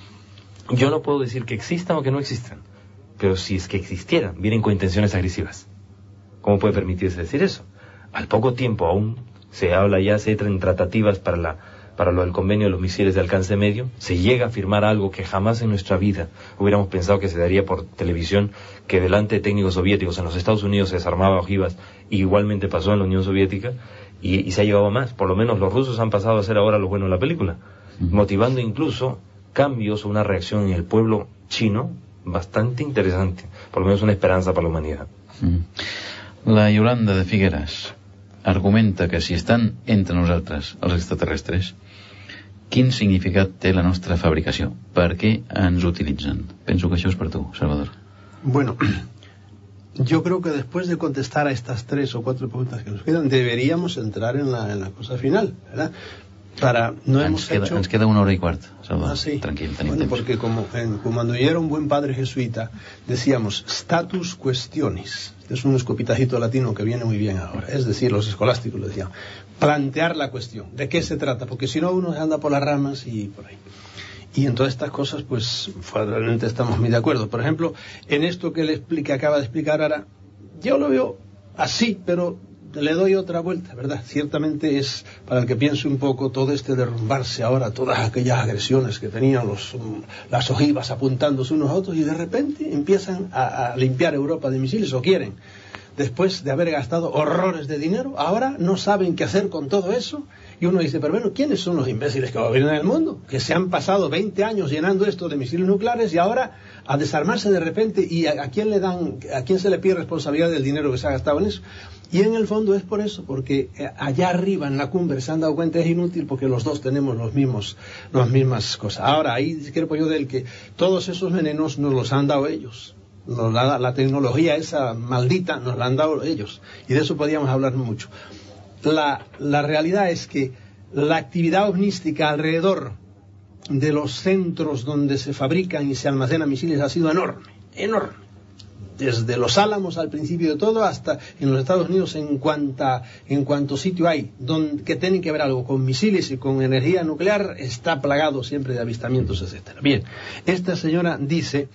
yo no puedo decir que existan o que no existan, pero si es que existieran, vienen con intenciones agresivas. ¿Cómo puede permitirse decir eso? Al poco tiempo aún se habla ya, se entra en tratativas para la para lo del convenio de los misiles de alcance medio, se llega a firmar algo que jamás en nuestra vida hubiéramos pensado que se daría por televisión, que delante de técnicos soviéticos en los Estados Unidos se desarmaba ojivas, y igualmente pasó en la Unión Soviética, y, y se ha llevado más. Por lo menos los rusos han pasado a ser ahora los buenos de la película, uh-huh. motivando incluso cambios o una reacción en el pueblo chino bastante interesante, por lo menos una esperanza para la humanidad. Mm. La Yolanda de Figueras argumenta que si estan entre nosaltres els extraterrestres, quin significat té la nostra fabricació? Per què ens utilitzen? Penso que això és per tu, Salvador. Bueno, yo creo que después de contestar a estas tres o cuatro preguntas que nos quedan, deberíamos entrar en la, en la cosa final, ¿verdad? Para, no ens, hemos queda, hecho... ens queda una hora y cuarto, Salvador. Ah, sí. Tranquil, tenim bueno, temps. porque como, en, como cuando yo era un buen padre jesuita, decíamos status questionis. Es un escopitacito latino que viene muy bien ahora. Es decir, los escolásticos lo decían. Plantear la cuestión. ¿De qué se trata? Porque si no, uno se anda por las ramas y por ahí. Y en todas estas cosas, pues, realmente estamos muy de acuerdo. Por ejemplo, en esto que le explica, acaba de explicar ahora, yo lo veo así, pero le doy otra vuelta, ¿verdad? Ciertamente es, para el que piense un poco, todo este derrumbarse ahora, todas aquellas agresiones que tenían los, um, las ojivas apuntándose unos a otros, y de repente empiezan a, a limpiar Europa de misiles, o quieren, después de haber gastado horrores de dinero, ahora no saben qué hacer con todo eso, y uno dice, pero bueno, ¿quiénes son los imbéciles que gobiernan el mundo? Que se han pasado veinte años llenando esto de misiles nucleares y ahora a desarmarse de repente, y a, a quién le dan, a quién se le pide responsabilidad del dinero que se ha gastado en eso. Y en el fondo es por eso, porque allá arriba en la cumbre se han dado cuenta, es inútil porque los dos tenemos los mismos, las mismas cosas. Ahora, ahí creo yo del que todos esos venenos nos los han dado ellos. Nos la, la tecnología esa maldita nos la han dado ellos. Y de eso podíamos hablar mucho. La, la realidad es que la actividad ovnística alrededor de los centros donde se fabrican y se almacenan misiles ha sido enorme, enorme. Desde los Álamos al principio de todo hasta en los Estados Unidos en cuanta, en cuanto sitio hay donde que tienen que ver algo con misiles y con energía nuclear, está plagado siempre de avistamientos, etcétera. Bien, esta señora dice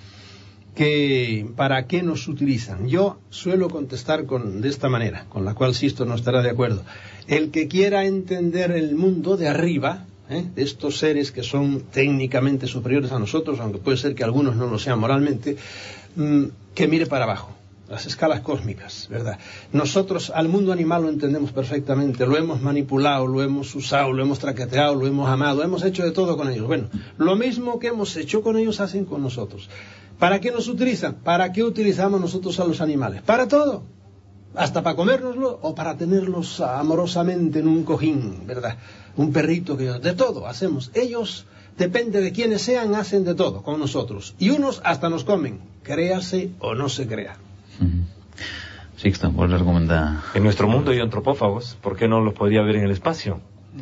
que ¿para qué nos utilizan? Yo suelo contestar con, de esta manera, con la cual Sisto no estará de acuerdo. El que quiera entender el mundo de arriba, ¿eh? de estos seres que son técnicamente superiores a nosotros, aunque puede ser que algunos no lo sean moralmente, mmm, que mire para abajo, las escalas cósmicas, ¿verdad? Nosotros al mundo animal lo entendemos perfectamente, lo hemos manipulado, lo hemos usado, lo hemos traqueteado, lo hemos amado, hemos hecho de todo con ellos. Bueno, lo mismo que hemos hecho con ellos hacen con nosotros. ¿Para qué nos utilizan? ¿Para qué utilizamos nosotros a los animales? Para todo, hasta para comérnoslo o para tenerlos amorosamente en un cojín, ¿verdad? Un perrito que de todo hacemos. Ellos, depende de quiénes sean, hacen de todo con nosotros. Y unos hasta nos comen, créase o no se crea. Mm-hmm. Sixto, ¿vuelves a recomendar? En nuestro mundo hay antropófagos, ¿por qué no los podría ver en el espacio?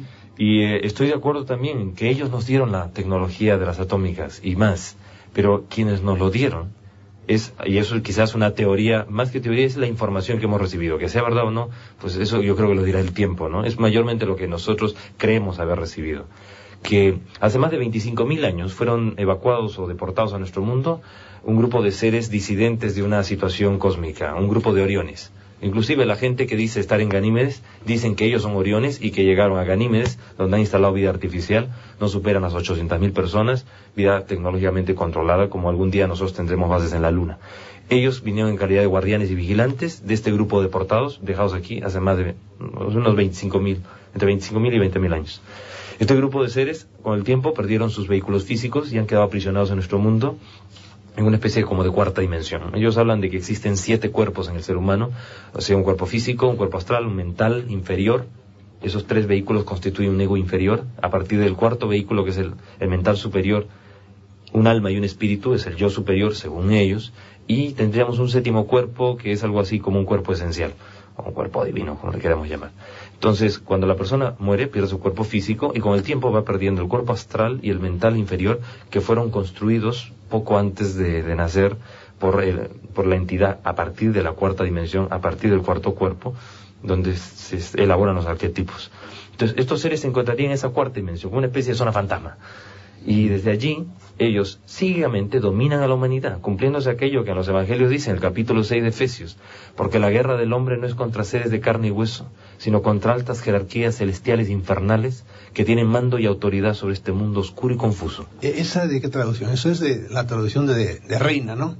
Y eh, estoy de acuerdo también en que ellos nos dieron la tecnología de las atómicas y más, pero quienes nos lo dieron es, y eso quizás una teoría, más que teoría es la información que hemos recibido, que sea verdad o no, pues eso yo creo que lo dirá el tiempo, ¿no? Es mayormente lo que nosotros creemos haber recibido. Que hace más de veinticinco mil años fueron evacuados o deportados a nuestro mundo un grupo de seres disidentes de una situación cósmica, un grupo de Oriones. Inclusive la gente que dice estar en Ganímedes, dicen que ellos son Oriones y que llegaron a Ganímedes, donde han instalado vida artificial, no superan las ochocientas mil personas, vida tecnológicamente controlada, como algún día nosotros tendremos bases en la Luna. Ellos vinieron en calidad de guardianes y vigilantes de este grupo de deportados, dejados aquí hace más de unos veinticinco mil, entre veinticinco mil y veinte mil años. Este grupo de seres, con el tiempo, perdieron sus vehículos físicos y han quedado aprisionados en nuestro mundo en una especie como de cuarta dimensión. Ellos hablan de que existen siete cuerpos en el ser humano, o sea, un cuerpo físico, un cuerpo astral, un mental inferior. Esos tres vehículos constituyen un ego inferior. A partir del cuarto vehículo, que es el, el mental superior, un alma y un espíritu, es el yo superior, según ellos. Y tendríamos un séptimo cuerpo, que es algo así como un cuerpo esencial, o un cuerpo divino, como le queramos llamar. Entonces, cuando la persona muere, pierde su cuerpo físico y con el tiempo va perdiendo el cuerpo astral y el mental inferior, que fueron construidos poco antes de, de nacer por, el, por la entidad a partir de la cuarta dimensión, a partir del cuarto cuerpo, donde se elaboran los arquetipos. Entonces, estos seres se encontrarían en esa cuarta dimensión, como una especie de zona fantasma. Y desde allí, ellos ciegamente dominan a la humanidad, cumpliéndose aquello que en los evangelios dice en el capítulo seis de Efesios, porque la guerra del hombre no es contra seres de carne y hueso, sino contra altas jerarquías celestiales e infernales que tienen mando y autoridad sobre este mundo oscuro y confuso. ¿Esa de qué traducción? Eso es de la traducción de, de Reina, ¿no?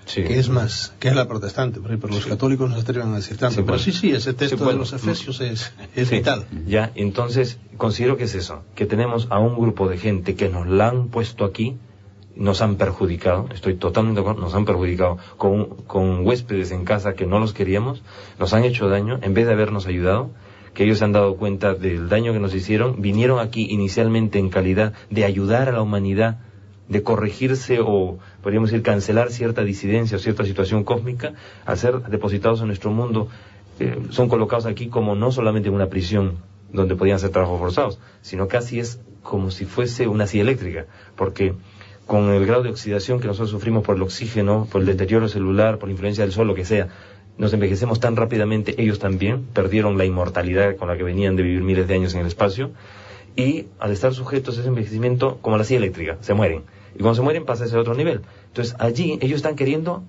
sí, que es más, que es la protestante, pero los sí. católicos no se atreven a decir tanto. Sí, pero sí, sí, ese texto sí, bueno, de los Efesios es, es sí, vital. Ya, entonces, considero que es eso, que tenemos a un grupo de gente que nos la han puesto aquí, nos han perjudicado, estoy totalmente de acuerdo, nos han perjudicado con, con huéspedes en casa que no los queríamos, nos han hecho daño, en vez de habernos ayudado, que ellos se han dado cuenta del daño que nos hicieron, vinieron aquí inicialmente en calidad de ayudar a la humanidad, de corregirse o, podríamos decir, cancelar cierta disidencia o cierta situación cósmica, al ser depositados en nuestro mundo, eh, son colocados aquí como no solamente en una prisión donde podían hacer trabajos forzados, sino casi es como si fuese una silla eléctrica, porque con el grado de oxidación que nosotros sufrimos por el oxígeno, por el deterioro celular, por la influencia del sol, lo que sea, nos envejecemos tan rápidamente, ellos también perdieron la inmortalidad con la que venían de vivir miles de años en el espacio, y al estar sujetos a ese envejecimiento, como la silla eléctrica, se mueren. Y cuando se mueren pasa a ese otro nivel. Entonces allí ellos están queriendo,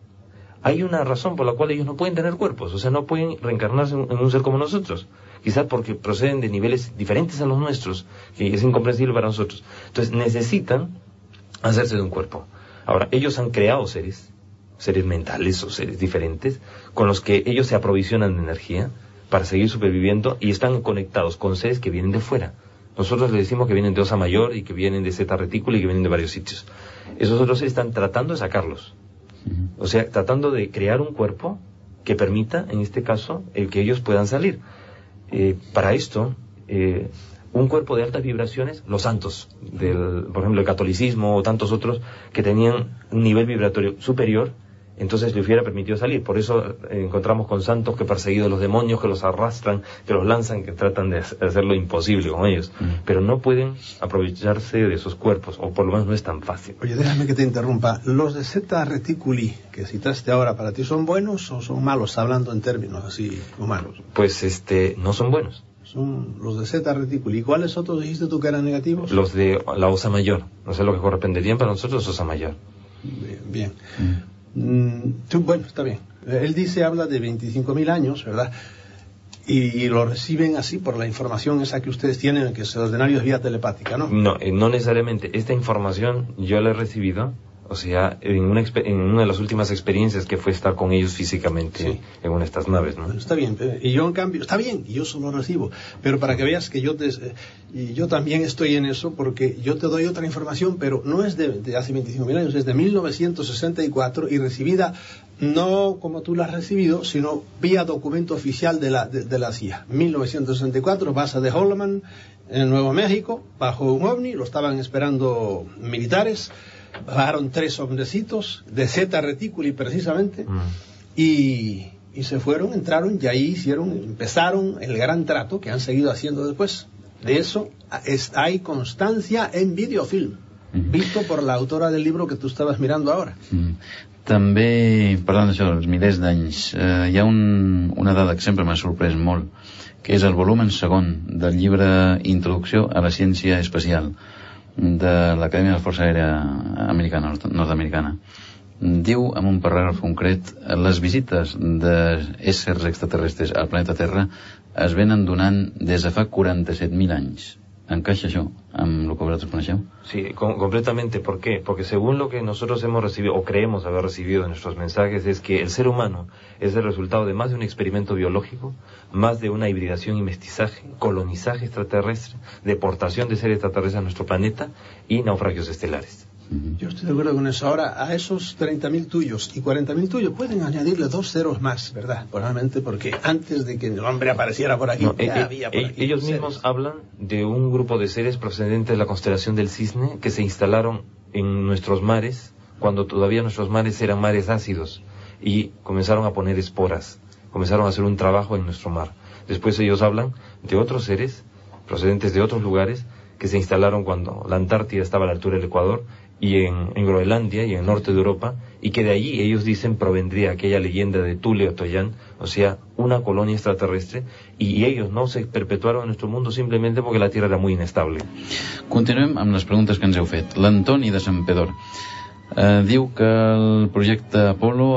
hay una razón por la cual ellos no pueden tener cuerpos, o sea, no pueden reencarnarse en un ser como nosotros, quizás porque proceden de niveles diferentes a los nuestros, que es incomprensible para nosotros. Entonces necesitan hacerse de un cuerpo. Ahora, ellos han creado seres, seres mentales o seres diferentes, con los que ellos se aprovisionan de energía para seguir superviviendo y están conectados con seres que vienen de fuera. Nosotros les decimos que vienen de Osa Mayor y que vienen de Zeta Reticuli y que vienen de varios sitios. Esos otros seres están tratando de sacarlos. O sea, tratando de crear un cuerpo que permita, en este caso, el que ellos puedan salir. Eh, para esto, eh, un cuerpo de altas vibraciones, los santos, del, por ejemplo, el catolicismo o tantos otros que tenían un nivel vibratorio superior, entonces le hubiera permitido salir. Por eso eh, encontramos con santos que perseguidos los demonios, que los arrastran, que los lanzan, que tratan de hacer lo imposible con ellos. Mm. Pero no pueden aprovecharse de esos cuerpos, o por lo menos no es tan fácil. Oye, déjame que te interrumpa. ¿Los de Zeta Reticuli que citaste ahora para ti son buenos o son malos, hablando en términos así humanos? Pues este, no son buenos. Son los de Zeta Reticuli. ¿Y cuáles otros dijiste tú que eran negativos? Los de la Osa Mayor. No sé lo que corresponderían para nosotros, Osa Mayor. Bien. bien. Mm. Mm, tú, bueno, está bien. Él dice, habla de veinticinco mil años, ¿verdad? Y, y lo reciben así por la información esa que ustedes tienen, que es ordenario es vía telepática, ¿no? No, eh, no necesariamente. Esta información yo la he recibido, o sea, en una, en una de las últimas experiencias que fue estar con ellos físicamente, sí, en una de estas naves, ¿no? Bueno, está bien, y yo en cambio, está bien, y yo solo recibo, pero para que veas que yo te, y yo también estoy en eso, porque yo te doy otra información, pero no es de, de hace veinticinco mil años, es de mil novecientos sesenta y cuatro y recibida no como tú la has recibido, sino vía documento oficial de la, de, de la C I A. mil novecientos sesenta y cuatro, base de Holloman, en Nuevo México, bajo un ovni, lo estaban esperando militares. Bajaron tres hombrecitos de Zeta Reticuli precisamente, mm. y, y se fueron, entraron y ahí hicieron, empezaron el gran trato que han seguido haciendo después. De eso es, hay constancia en videofilm, mm. visto por la autora del libro que tú estabas mirando ahora. Mm. També, parlant d'això, dels milers d'anys, eh, hi ha un, una dada que sempre m'ha sorprès molt, que és el volumen segon del llibre Introducció a la ciència espacial de l'Acadèmia de la Força Aèria Americana, nord-americana. Diu, en un paràgraf concret, les visites d'éssers extraterrestres al planeta Terra es venen donant des de fa quaranta-set mil anys. ¿Encaixa això amb lo que vosotros coneixeu? Sí, com completamente. ¿Por qué? Porque según lo que nosotros hemos recibido, o creemos haber recibido en nuestros mensajes, es que el ser humano es el resultado de más de un experimento biológico, más de una hibridación y mestizaje, colonizaje extraterrestre, deportación de seres extraterrestres a nuestro planeta y naufragios estelares. Yo estoy de acuerdo con eso. Ahora, a esos treinta mil tuyos y cuarenta mil tuyos pueden añadirle dos ceros más, ¿verdad? Probablemente porque antes de que el hombre apareciera por aquí, no, ya eh, había por eh, aquí ellos mismos seres. Hablan de un grupo de seres procedentes de la constelación del Cisne que se instalaron en nuestros mares cuando todavía nuestros mares eran mares ácidos y comenzaron a poner esporas, comenzaron a hacer un trabajo en nuestro mar. Después ellos hablan de otros seres procedentes de otros lugares que se instalaron cuando la Antártida estaba a la altura del Ecuador y en, en Groenlandia y en el norte de Europa, y que de allí ellos dicen provendría aquella leyenda de Tule o Toyán, o sea, una colonia extraterrestre, y, y ellos no se perpetuaron en nuestro mundo simplemente porque la Tierra era muy inestable. Continuem amb les preguntes que ens heu fet. L'Antoni de Sant Pedor eh, diu que el projecte Apolo,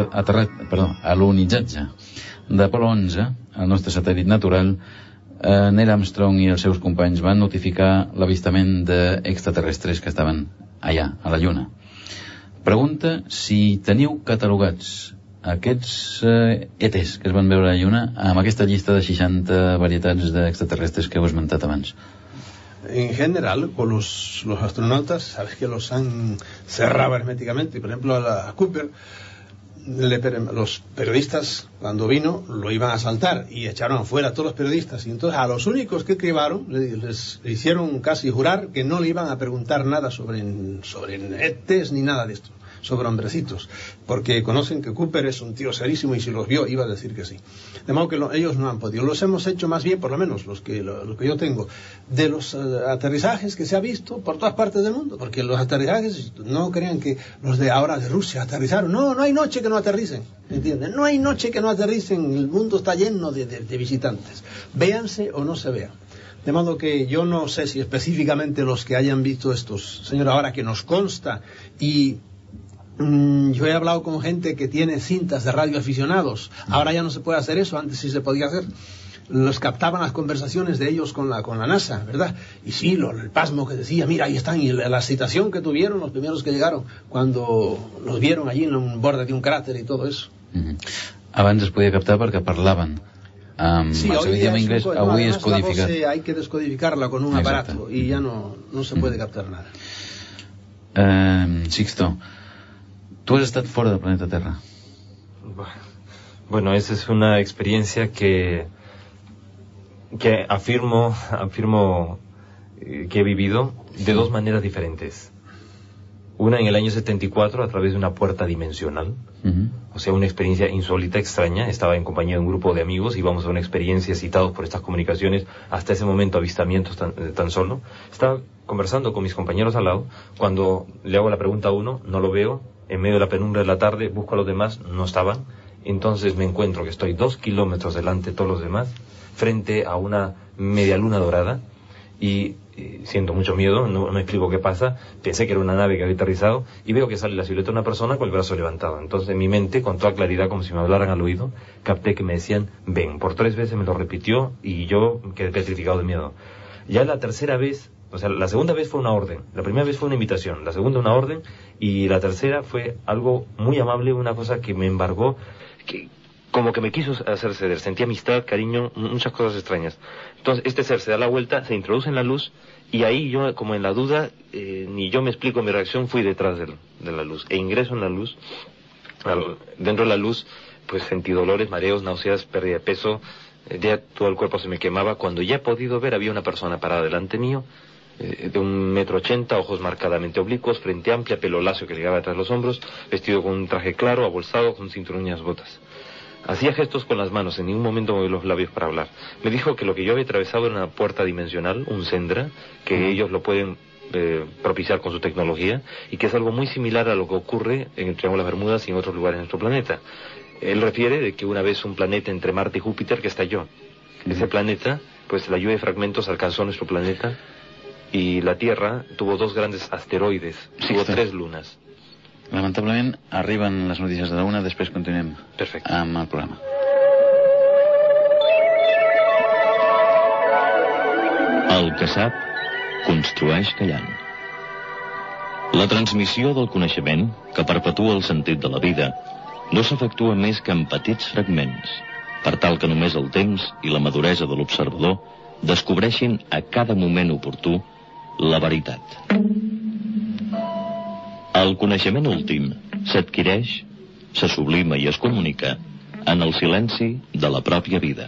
a l'onitjatge d'Apolo onze, el nostre satèl·lit natural, eh, Neil Armstrong i els seus companys van notificar l'avistament d'extraterrestres que estaven allà, a la Lluna. Pregunta si teniu catalogats aquests eh, E Ts que es van veure a la Lluna amb aquesta llista de seixanta varietats d'extraterrestres que heu esmentat abans. En general, con los, los astronautas, sabes que los han cerrado herméticamente. Por ejemplo, a, la, a Cooper, le, los periodistas, cuando vino, lo iban a asaltar y echaron afuera a todos los periodistas. Y entonces a los únicos que cribaron, les, les hicieron casi jurar que no le iban a preguntar nada sobre, sobre E Ts ni nada de esto, sobre hombrecitos, porque conocen que Cooper es un tío serísimo y si los vio iba a decir que sí. De modo que lo, ellos no han podido. Los hemos hecho más bien, por lo menos los que, lo, lo que yo tengo, de los uh, aterrizajes que se ha visto por todas partes del mundo, porque los aterrizajes, no crean que los de ahora de Rusia aterrizaron. No, no hay noche que no aterricen, ¿entienden? No hay noche que no aterricen, el mundo está lleno de, de, de visitantes. Véanse o no se vean. De modo que yo no sé si específicamente los que hayan visto estos, señor, ahora que nos consta y... yo he hablado con gente que tiene cintas de radioaficionados. Ahora ya no se puede hacer eso, antes sí se podía hacer. Los captaban las conversaciones de ellos con la con la NASA, ¿verdad? Y sí, lo, el pasmo que decía, mira, ahí están, y la, la excitación que tuvieron los primeros que llegaron cuando los vieron allí en un borde de un cráter y todo eso. Mm-hmm. Abans es podia captar perquè parlaven amb sí, el seu idioma inglès, no, avui és codificat. La voz, eh, hay que descodificarla con un Exacte. aparato y ya no, no se puede captar nada. Eh, Sixto, ¿tú has estado fuera del planeta Tierra? Bueno, esa es una experiencia que que afirmo afirmo que he vivido de dos maneras diferentes. Una en el año setenta y cuatro a través de una puerta dimensional, uh-huh. O sea, una experiencia insólita, extraña. Estaba en compañía de un grupo de amigos, íbamos a una experiencia citados por estas comunicaciones, hasta ese momento avistamientos tan, tan solo. Estaba conversando con mis compañeros al lado, cuando le hago la pregunta a uno, no lo veo, en medio de la penumbra de la tarde busco a los demás, no estaban. Entonces me encuentro que estoy dos kilómetros delante de todos los demás, frente a una media luna dorada, y eh, siento mucho miedo, no me explico qué pasa, pensé que era una nave que había aterrizado, y veo que sale la silueta de una persona con el brazo levantado. Entonces en mi mente, con toda claridad, como si me hablaran al oído, capté que me decían, ven. Por tres veces me lo repitió, y yo quedé petrificado de miedo. Ya la tercera vez, o sea, la segunda vez fue una orden, la primera vez fue una invitación, la segunda una orden, y la tercera fue algo muy amable, una cosa que me embargó, que como que me quiso hacer ceder, sentí amistad, cariño, muchas cosas extrañas. Entonces este ser se da la vuelta, se introduce en la luz, y ahí yo, como en la duda, eh, ni yo me explico mi reacción, fui detrás de, de la luz, e ingreso en la luz. Al, dentro de la luz, pues sentí dolores, mareos, náuseas, pérdida de peso, eh, ya todo el cuerpo se me quemaba. Cuando ya he podido ver, había una persona parada delante mío, eh, de un metro ochenta, ojos marcadamente oblicuos, frente amplia, pelo lacio que llegaba detrás de los hombros, vestido con un traje claro, abolsado, con cinturón y unas botas. Hacía gestos con las manos, en ningún momento movió los labios para hablar. Me dijo que lo que yo había atravesado era una puerta dimensional, un sendra, que uh-huh. ellos lo pueden eh, propiciar con su tecnología, y que es algo muy similar a lo que ocurre en el Triángulo de las Bermudas y en otros lugares de nuestro planeta. Él refiere de que una vez un planeta entre Marte y Júpiter que estalló. Uh-huh. Ese planeta, pues la lluvia de fragmentos alcanzó nuestro planeta, y la Tierra tuvo dos grandes asteroides, sí, tuvo sí. tres lunas. Lamentablement arriben les notícies de la una, després continuem Perfecte. amb el programa. El que sap, construeix callant. La transmissió del coneixement, que perpetua el sentit de la vida, no s'efectua més que en petits fragments, per tal que només el temps i la maduresa de l'observador descobreixin a cada moment oportú la veritat. El coneixement últim s'adquireix, se sublima i es comunica en el silenci de la pròpia vida.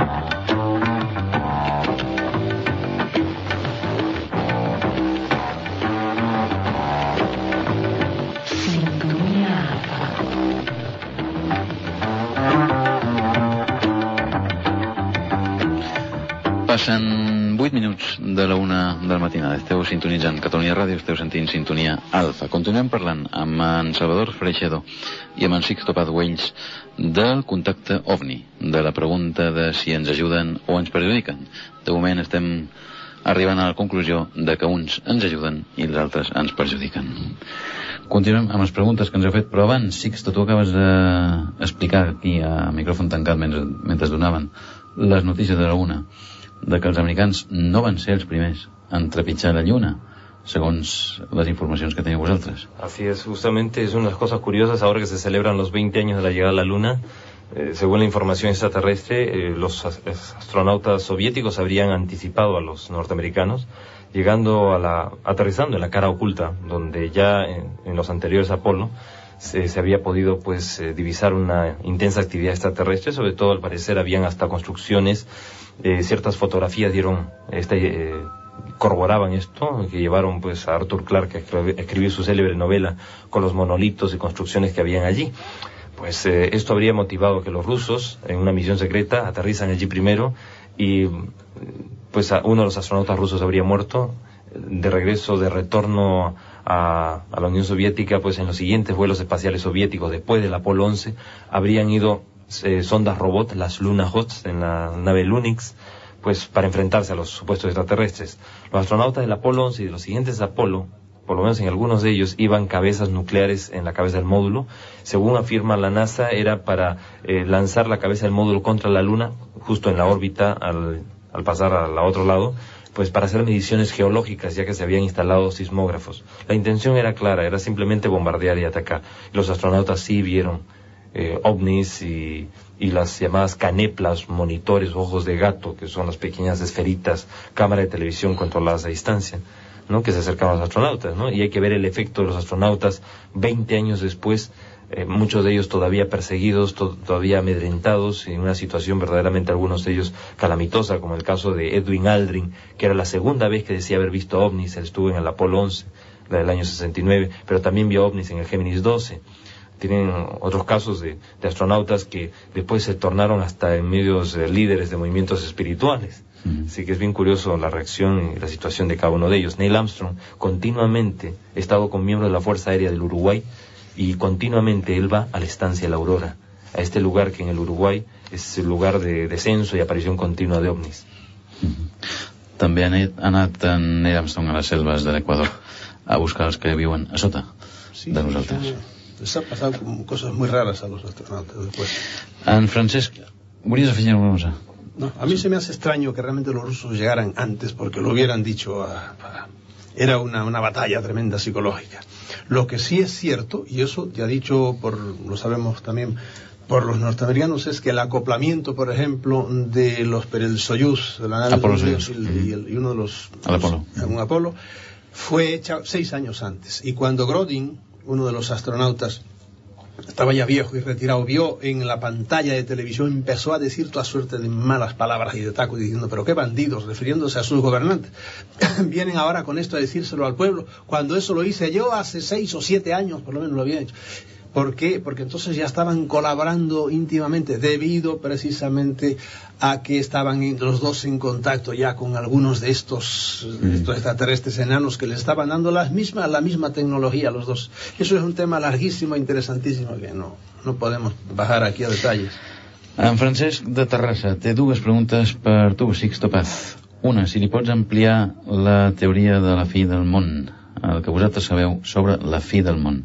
Passen vuit minuts de la una del matinada. Esteu sintonitzant Catalunya Ràdio, esteu sentint Sintonia Alfa. Continuem parlant amb en Salvador Freixedo i amb en Sixto Paz Güells del contacte OVNI, de la pregunta de si ens ajuden o ens perjudiquen. De moment estem arribant a la conclusió de que uns ens ajuden i els altres ens perjudiquen. Continuem amb les preguntes que ens heu fet, però abans, Sixto, tu acabes d'explicar aquí a micròfon tancat mentre, mentre donaven les notícies de la una, de que els americans no van ser els primers en trepitjar la Lluna. segons les informacions que teniu vosaltres. Así es, justamente es una de las cosas curiosas ahora que se celebran los veinte años de la llegada a la Luna. Eh, según la información extraterrestre, eh, los astronautas soviéticos habrían anticipado a los norteamericanos, llegando a la, aterrizando en la cara oculta, donde ya en, en los anteriores Apolo se, se había podido pues eh, divisar una intensa actividad extraterrestre. Sobre todo, al parecer, habían hasta construcciones, eh, ciertas fotografías dieron este eh, corroboraban esto, que llevaron pues a Arthur Clarke a escribir su célebre novela con los monolitos y construcciones que habían allí. Pues eh, esto habría motivado que los rusos, en una misión secreta, aterrizan allí primero y pues a uno de los astronautas rusos habría muerto. De regreso, de retorno a, a la Unión Soviética, pues en los siguientes vuelos espaciales soviéticos, después del Apolo once, habrían ido eh, sondas robot, las Lunahots, en la nave Lunix, pues para enfrentarse a los supuestos extraterrestres. Los astronautas del Apolo once y de los siguientes Apolo, por lo menos en algunos de ellos, iban cabezas nucleares en la cabeza del módulo. Según afirma la NASA, era para eh, lanzar la cabeza del módulo contra la Luna, justo en la órbita, al, al pasar al otro lado, pues para hacer mediciones geológicas, ya que se habían instalado sismógrafos. La intención era clara, era simplemente bombardear y atacar. Los astronautas sí vieron eh, ovnis y, y las llamadas caneplas, monitores, ojos de gato, que son las pequeñas esferitas, cámara de televisión controladas a distancia, ¿no?, que se acercaban a los astronautas, ¿no? Y hay que ver el efecto de los astronautas veinte años después, eh, muchos de ellos todavía perseguidos, to todavía amedrentados, en una situación verdaderamente, algunos de ellos calamitosa, como el caso de Edwin Aldrin, que era la segunda vez que decía haber visto ovnis. Él estuvo en el Apolo once, la del año sesenta y nueve, pero también vio ovnis en el Géminis doce. Tienen otros casos de, de astronautas que después se tornaron hasta en medios eh, líderes de movimientos espirituales. Así que es bien curioso la reacción y la situación de cada uno de ellos. Neil Armstrong continuamente ha estado con miembros de la Fuerza Aérea del Uruguay y continuamente él va a la estancia La Aurora, a este lugar que en el Uruguay es el lugar de descenso y aparición continua de ovnis. També ha anat en Neil Armstrong a les selves de l'Equador a buscar els que viuen a sota sí, de nosaltres. Les ha pasado cosas muy raras a los astronautas después. En Francesc, ¿volies afegir alguna cosa? No, a mí se me hace extraño que realmente los rusos llegaran antes, porque lo hubieran dicho a, a, era una, una batalla tremenda psicológica. Lo que sí es cierto, y eso ya dicho por, lo sabemos también por los norteamericanos, es que el acoplamiento, por ejemplo, de los el Soyuz, la nave Apolo Soyuz, y, y, el, y uno de los, los Apolo. un Apolo, fue hecha seis años antes. Y cuando Grodin, uno de los astronautas, estaba ya viejo y retirado, vio en la pantalla de televisión, empezó a decir toda suerte de malas palabras y de tacos, diciendo, pero qué bandidos, refiriéndose a sus gobernantes. Vienen ahora con esto a decírselo al pueblo, cuando eso lo hice yo hace seis o siete años, por lo menos lo había hecho. ¿Por qué? Porque entonces ya estaban colaborando íntimamente, debido precisamente a que estaban los dos en contacto ya con algunos de estos, de estos extraterrestres enanos que le estaban dando las mismas, la misma tecnología a los dos. Eso es un tema larguísimo, interesantísimo, que no, no podemos bajar aquí a detalles. En Francesc de Terrassa té dues preguntes per tu, Sixto Paz. Una, si li pots ampliar la teoria de la fi del món, el que vosaltres sabeu sobre la fi del món.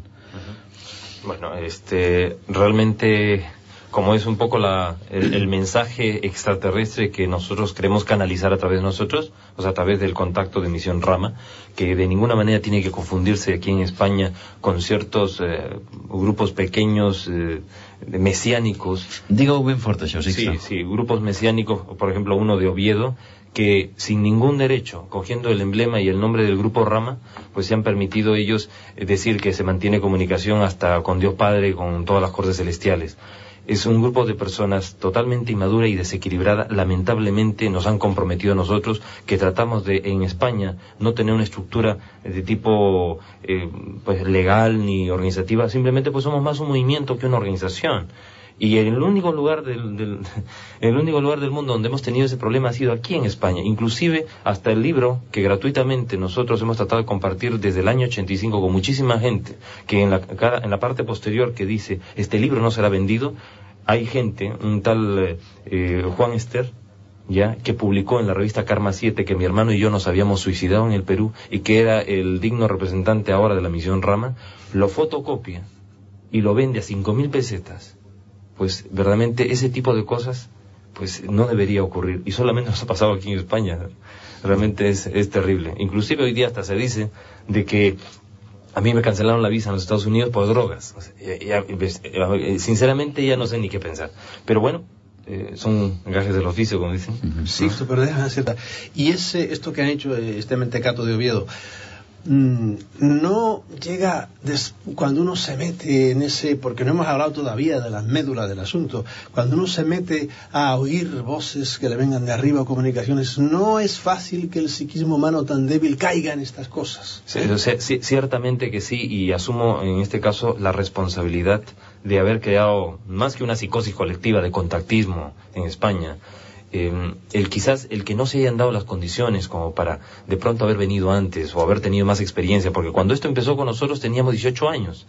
Bueno, este, realmente, como es un poco la, el, el mensaje extraterrestre que nosotros queremos canalizar a través de nosotros, o sea, a través del contacto de Misión Rama, que de ninguna manera tiene que confundirse aquí en España con ciertos eh, grupos pequeños eh, mesiánicos. Diga bien fuerte eso, sí. Sí, sí, grupos mesiánicos, por ejemplo, uno de Oviedo, que sin ningún derecho, cogiendo el emblema y el nombre del grupo Rama, pues se han permitido ellos decir que se mantiene comunicación hasta con Dios Padre, con todas las cortes celestiales. Es un grupo de personas totalmente inmadura y desequilibrada. Lamentablemente nos han comprometido a nosotros, que tratamos de, en España, no tener una estructura de tipo eh, pues legal ni organizativa. Simplemente pues somos más un movimiento que una organización. Y el único lugar del, del, el único lugar del mundo donde hemos tenido ese problema ha sido aquí en España. Inclusive hasta el libro que gratuitamente nosotros hemos tratado de compartir desde el año ochenta y cinco con muchísima gente, que en la, en la parte posterior que dice, este libro no será vendido, hay gente, un tal eh, Juan Ester, ya, que publicó en la revista Karma siete que mi hermano y yo nos habíamos suicidado en el Perú y que era el digno representante ahora de la Misión Rama, lo fotocopia y lo vende a cinco mil pesetas. Pues verdaderamente ese tipo de cosas pues no debería ocurrir. Y solamente nos ha pasado aquí en España. Realmente es, es terrible. Inclusive hoy día hasta se dice de que a mí me cancelaron la visa en los Estados Unidos por drogas. O sea, ya, ya, sinceramente ya no sé ni qué pensar. Pero bueno, eh, son gajes del oficio, como dicen. Sí, ¿no? Pero déjame decirte. Y ese, esto que han hecho este mentecato de Oviedo, mmm, no llega des, cuando uno se mete en ese, porque no hemos hablado todavía de las médulas del asunto, cuando uno se mete a oír voces que le vengan de arriba o comunicaciones, no es fácil que el psiquismo humano tan débil caiga en estas cosas. Sí, o sea, sí, ciertamente que sí, y asumo en este caso la responsabilidad de haber creado más que una psicosis colectiva de contactismo en España. Eh, el quizás el que no se hayan dado las condiciones como para de pronto haber venido antes o haber tenido más experiencia, porque cuando esto empezó con nosotros teníamos dieciocho años,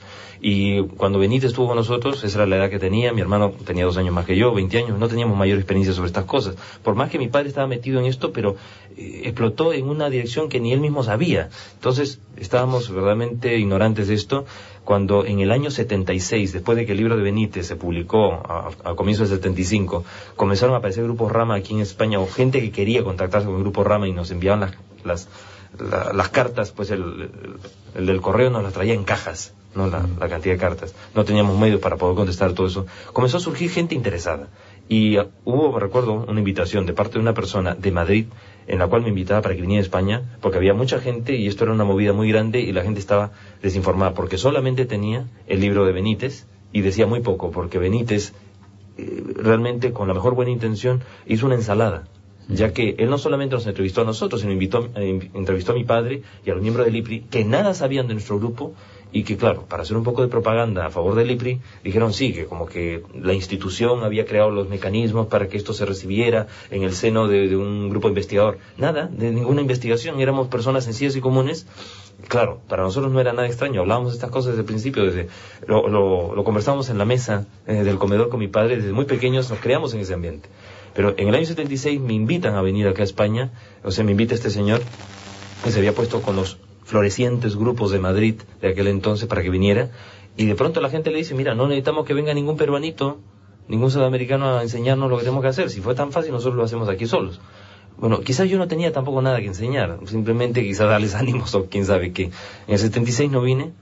y cuando Benítez estuvo con nosotros, esa era la edad que tenía, mi hermano tenía dos años más que yo, veinte años, no teníamos mayor experiencia sobre estas cosas, por más que mi padre estaba metido en esto, pero eh, explotó en una dirección que ni él mismo sabía. Entonces estábamos verdaderamente ignorantes de esto. Cuando en el año setenta y seis, después de que el libro de Benítez se publicó a, a comienzos del setenta y cinco, comenzaron a aparecer grupos Rama aquí en España, o gente que quería contactarse con el grupo Rama y nos enviaban las las, la, las cartas, pues el, el, el del correo nos las traía en cajas, no la, la cantidad de cartas. No teníamos medios para poder contestar todo eso. Comenzó a surgir gente interesada. Y uh, hubo, recuerdo, una invitación de parte de una persona de Madrid, en la cual me invitaba para que viniera a España, porque había mucha gente y esto era una movida muy grande y la gente estaba desinformada, porque solamente tenía el libro de Benítez y decía muy poco, porque Benítez eh, realmente con la mejor buena intención hizo una ensalada, ya que él no solamente nos entrevistó a nosotros, sino invitó, eh, entrevistó a mi padre y a los miembros del I P R I, que nada sabían de nuestro grupo, y que claro, para hacer un poco de propaganda a favor del I P R I, dijeron sí, que como que la institución había creado los mecanismos para que esto se recibiera en el seno de, de un grupo investigador. Nada, de ninguna investigación, éramos personas sencillas y comunes. Claro, para nosotros no era nada extraño, hablábamos de estas cosas desde el principio, desde lo, lo, lo conversamos en la mesa eh, del comedor con mi padre, desde muy pequeños nos creamos en ese ambiente. Pero en el año setenta y seis me invitan a venir acá a España, o sea, me invita este señor, que se había puesto con los florecientes grupos de Madrid de aquel entonces para que viniera, y de pronto la gente le dice, mira, no necesitamos que venga ningún peruanito, ningún sudamericano a enseñarnos lo que tenemos que hacer, si fue tan fácil nosotros lo hacemos aquí solos. Bueno, quizás yo no tenía tampoco nada que enseñar, simplemente quizás darles ánimos o quién sabe qué. En el setenta y seis no vine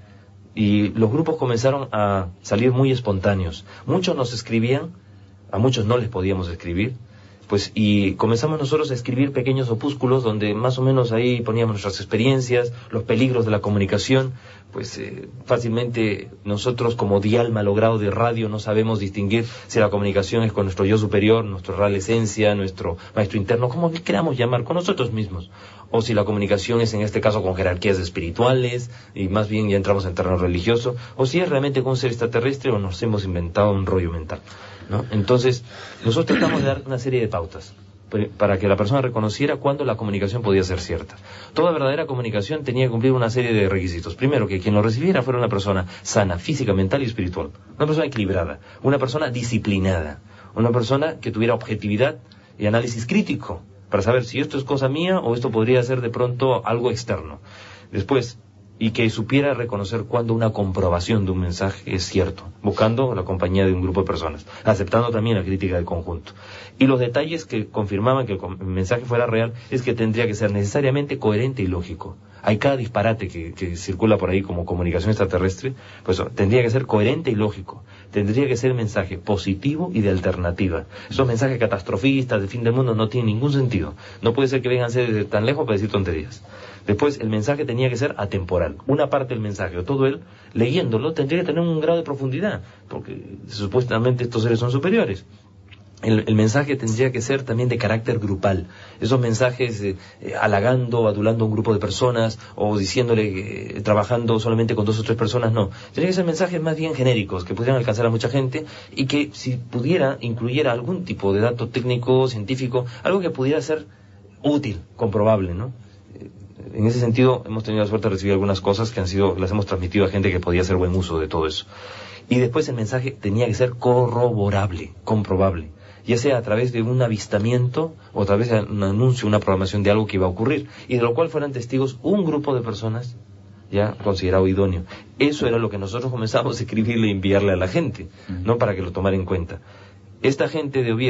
y los grupos comenzaron a salir muy espontáneos. Muchos nos escribían, a muchos no les podíamos escribir, pues y comenzamos nosotros a escribir pequeños opúsculos donde más o menos ahí poníamos nuestras experiencias, los peligros de la comunicación. Pues eh, fácilmente nosotros como dial malogrado de radio no sabemos distinguir si la comunicación es con nuestro yo superior, nuestra real esencia, nuestro maestro interno, como queramos llamar, con nosotros mismos, o si la comunicación es en este caso con jerarquías espirituales y más bien ya entramos en terreno religioso, o si es realmente con un ser extraterrestre o nos hemos inventado un rollo mental, ¿no? Entonces nosotros tratamos de dar una serie de pautas para que la persona reconociera cuándo la comunicación podía ser cierta. Toda verdadera comunicación tenía que cumplir una serie de requisitos. Primero, que quien lo recibiera fuera una persona sana, física, mental y espiritual. Una persona equilibrada, una persona disciplinada, una persona que tuviera objetividad y análisis crítico para saber si esto es cosa mía o esto podría ser de pronto algo externo. Después, y que supiera reconocer cuándo una comprobación de un mensaje es cierto, buscando la compañía de un grupo de personas, aceptando también la crítica del conjunto. Y los detalles que confirmaban que el mensaje fuera real es que tendría que ser necesariamente coherente y lógico. Hay cada disparate que, que circula por ahí como comunicación extraterrestre, pues tendría que ser coherente y lógico. Tendría que ser mensaje positivo y de alternativa. Esos mensajes catastrofistas de fin del mundo no tienen ningún sentido. No puede ser que vengan a ser desde tan lejos para decir tonterías. Después, el mensaje tenía que ser atemporal. Una parte del mensaje, o todo él, leyéndolo, tendría que tener un grado de profundidad, porque supuestamente estos seres son superiores. El, el mensaje tendría que ser también de carácter grupal. Esos mensajes eh, eh, halagando, adulando a un grupo de personas, o diciéndole, eh, trabajando solamente con dos o tres personas, no. Tendría que ser mensajes más bien genéricos, que pudieran alcanzar a mucha gente, y que si pudiera, incluyera algún tipo de dato técnico, científico, algo que pudiera ser útil, comprobable, ¿no? En ese sentido, hemos tenido la suerte de recibir algunas cosas que han sido, las hemos transmitido a gente que podía hacer buen uso de todo eso. Y después el mensaje tenía que ser corroborable, comprobable, ya sea a través de un avistamiento o a través de un anuncio, una programación de algo que iba a ocurrir, y de lo cual fueran testigos un grupo de personas ya considerado idóneo. Eso era lo que nosotros comenzamos a escribirle y enviarle a la gente, ¿no? Para que lo tomara en cuenta. Esta gente de Oviedo,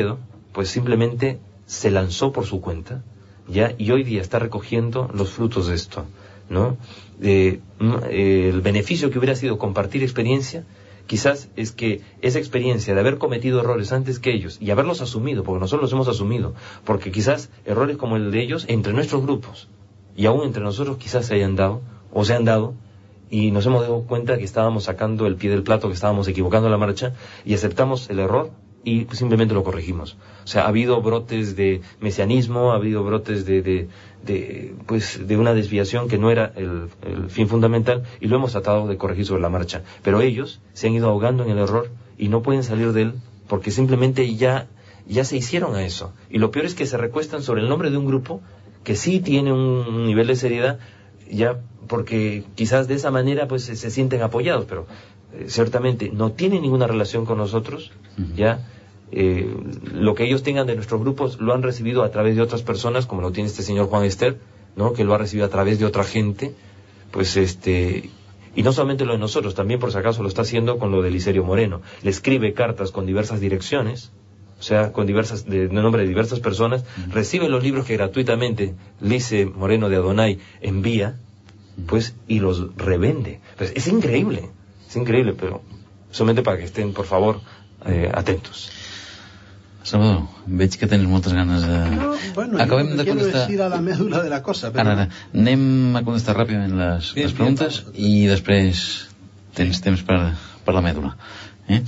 pues simplemente se lanzó por su cuenta, ya, y hoy día está recogiendo los frutos de esto, ¿no? Eh, eh, el beneficio que hubiera sido compartir experiencia, quizás es que esa experiencia de haber cometido errores antes que ellos y haberlos asumido, porque nosotros los hemos asumido, porque quizás errores como el de ellos entre nuestros grupos y aún entre nosotros quizás se hayan dado o se han dado, y nos hemos dado cuenta que estábamos sacando el pie del plato, que estábamos equivocando la marcha, y aceptamos el error y simplemente lo corregimos. O sea, ha habido brotes de mesianismo, ha habido brotes de, de, de pues de una desviación que no era el, el fin fundamental, y lo hemos tratado de corregir sobre la marcha. Pero ellos se han ido ahogando en el error y no pueden salir de él porque simplemente ya, ya se hicieron a eso. Y lo peor es que se recuestan sobre el nombre de un grupo que sí tiene un nivel de seriedad, ya porque quizás de esa manera pues se, se sienten apoyados, pero eh, ciertamente no tienen ninguna relación con nosotros, uh-huh. ya eh, lo que ellos tengan de nuestros grupos lo han recibido a través de otras personas, como lo tiene este señor Juan Ester, ¿no? Que lo ha recibido a través de otra gente, pues este, y no solamente lo de nosotros, también por si acaso lo está haciendo con lo de Licerio Moreno, le escribe cartas con diversas direcciones, o sea, con diversas, de, de nombre de diversas personas, uh-huh. recibe los libros que gratuitamente Lice Moreno de Adonai envía, pues, y los revende. Pues es increíble, es increíble, pero solamente para que estén, por favor, eh, atentos. Salvador, veig que tens moltes ganes de... No, bueno, Acabem yo de quiero contestar... decir a la médula de la cosa, pero... Ara, ara, anem a contestar ràpidament les, bien, les preguntes bien, i després tens temps per, per la mèdula. ¿Eh?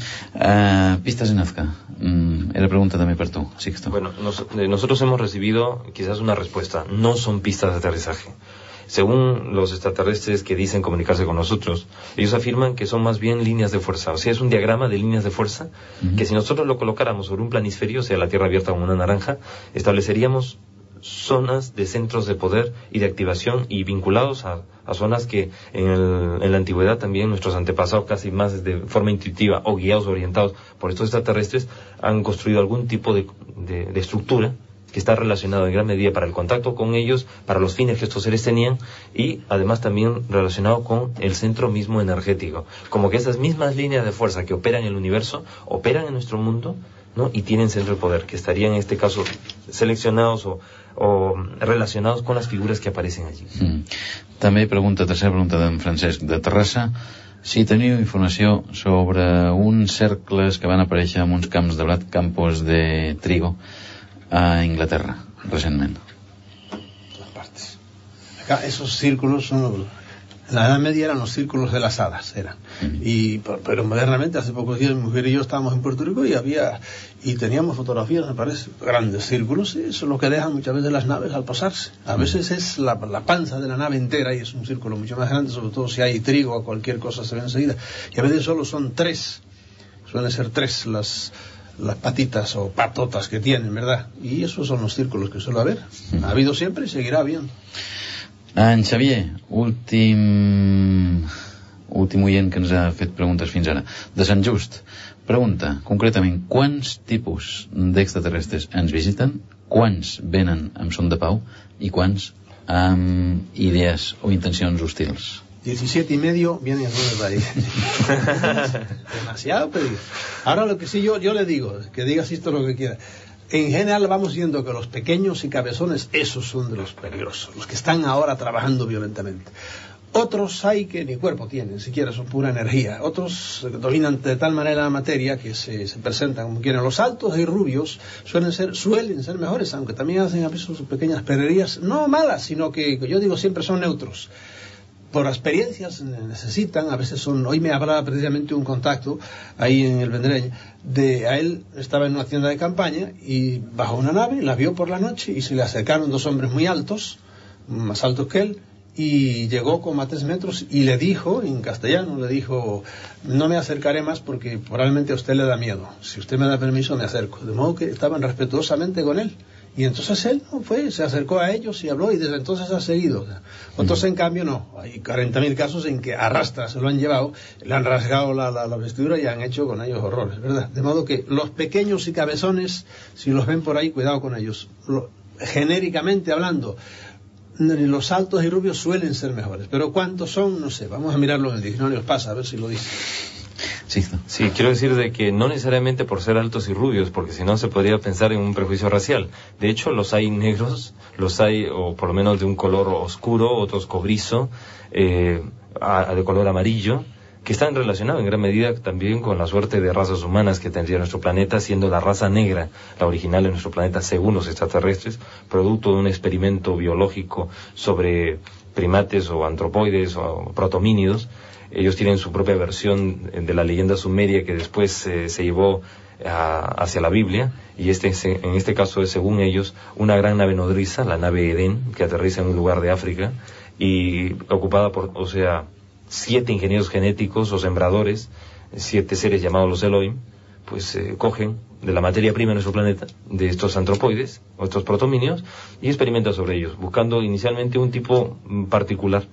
Uh, pistas en Nazca. Mm, era pregunta también para tú, Sixto. Bueno, nos, eh, nosotros hemos recibido quizás una respuesta. No son pistas de aterrizaje. Según los extraterrestres que dicen comunicarse con nosotros, ellos afirman que son más bien líneas de fuerza. O sea, es un diagrama de líneas de fuerza uh-huh. que si nosotros lo colocáramos sobre un planisferio, o sea, la Tierra abierta como una naranja, estableceríamos zonas de centros de poder y de activación y vinculados a, a zonas que en, el, en la antigüedad también nuestros antepasados, casi más de forma intuitiva o guiados, orientados por estos extraterrestres, han construido algún tipo de, de, de estructura que está relacionado en gran medida para el contacto con ellos, para los fines que estos seres tenían, y además también relacionado con el centro mismo energético. Como que esas mismas líneas de fuerza que operan en el universo, operan en nuestro mundo, ¿no? Y tienen centro de poder, que estarían en este caso seleccionados o, o relacionados con las figuras que aparecen allí. Mm. També pregunta, tercera pregunta d'en Francesc de Terrassa, si teniu informació sobre uns cercles que van aparèixer en uns camps de blat, campos de trigo, a Inglaterra, recientemente. Todas partes. Acá esos círculos son... En la Edad Media eran los círculos de las hadas, eran. Uh-huh. Y, pero modernamente, hace pocos días, mi mujer y yo estábamos en Puerto Rico y había... Y teníamos fotografías, me parece, grandes círculos, y eso es lo que dejan muchas veces las naves al pasarse. A veces es la, la panza de la nave entera y es un círculo mucho más grande, sobre todo si hay trigo o cualquier cosa se ve enseguida. Y a veces solo son tres, suelen ser tres las... las patitas o patotas que tienen, ¿verdad? Y esos son los círculos que suele haber. Ha habido siempre y seguirá habiendo. En Xavier, últim últim oient que ens ha fet preguntes fins ara, de Sant Just, pregunta concretament quants tipus d'extraterrestres ens visiten, quants venen amb son de pau i quants amb idees o intencions hostils. diecisiete y medio vienen a de ahí. Demasiado pedir. Ahora lo que sí yo, yo le digo, que digas esto lo que quiera. En general vamos viendo que los pequeños y cabezones, esos son de los peligrosos, los que están ahora trabajando violentamente. Otros hay que ni cuerpo tienen, siquiera son pura energía. Otros dominan de tal manera la materia que se, se presentan como quieren. Los altos y rubios suelen ser, suelen ser mejores, aunque también hacen a veces sus pequeñas perrerías, no malas, sino que yo digo siempre son neutros. Por experiencias necesitan, a veces son, hoy me hablaba precisamente un contacto ahí en el Vendrell, de a él estaba en una tienda de campaña y bajó una nave, la vio por la noche y se le acercaron dos hombres muy altos, más altos que él, y llegó como a tres metros y le dijo, en castellano, le dijo, no me acercaré más porque probablemente a usted le da miedo, si usted me da permiso me acerco, de modo que estaban respetuosamente con él. Y entonces él no fue, se acercó a ellos y habló y desde entonces ha seguido. Otros en cambio no, hay cuarenta mil casos en que arrastra, se lo han llevado, le han rasgado la, la, la vestidura y han hecho con ellos horrores, ¿verdad? De modo que los pequeños y cabezones, si los ven por ahí, cuidado con ellos. Lo, genéricamente hablando, los altos y rubios suelen ser mejores, pero ¿cuántos son? No sé, vamos a mirarlo en el diccionario, pasa, a ver si lo dice. Sixto. Sí, quiero decir de que no necesariamente por ser altos y rubios, porque si no se podría pensar en un prejuicio racial. De hecho, los hay negros, los hay, o por lo menos de un color oscuro, otros cobrizo, eh, a, de color amarillo, que están relacionados en gran medida también con la suerte de razas humanas que tendría nuestro planeta, siendo la raza negra la original en nuestro planeta según los extraterrestres, producto de un experimento biológico sobre primates o antropoides o protomínidos. Ellos tienen su propia versión de la leyenda sumeria que después eh, se llevó a, hacia la Biblia, y este en este caso es, según ellos, una gran nave nodriza, la nave Edén, que aterriza en un lugar de África y ocupada por, o sea, siete ingenieros genéticos o sembradores, siete seres llamados los Elohim, pues eh, cogen de la materia prima de nuestro planeta, de estos antropoides o estos protominios, y experimentan sobre ellos, buscando inicialmente un tipo particular.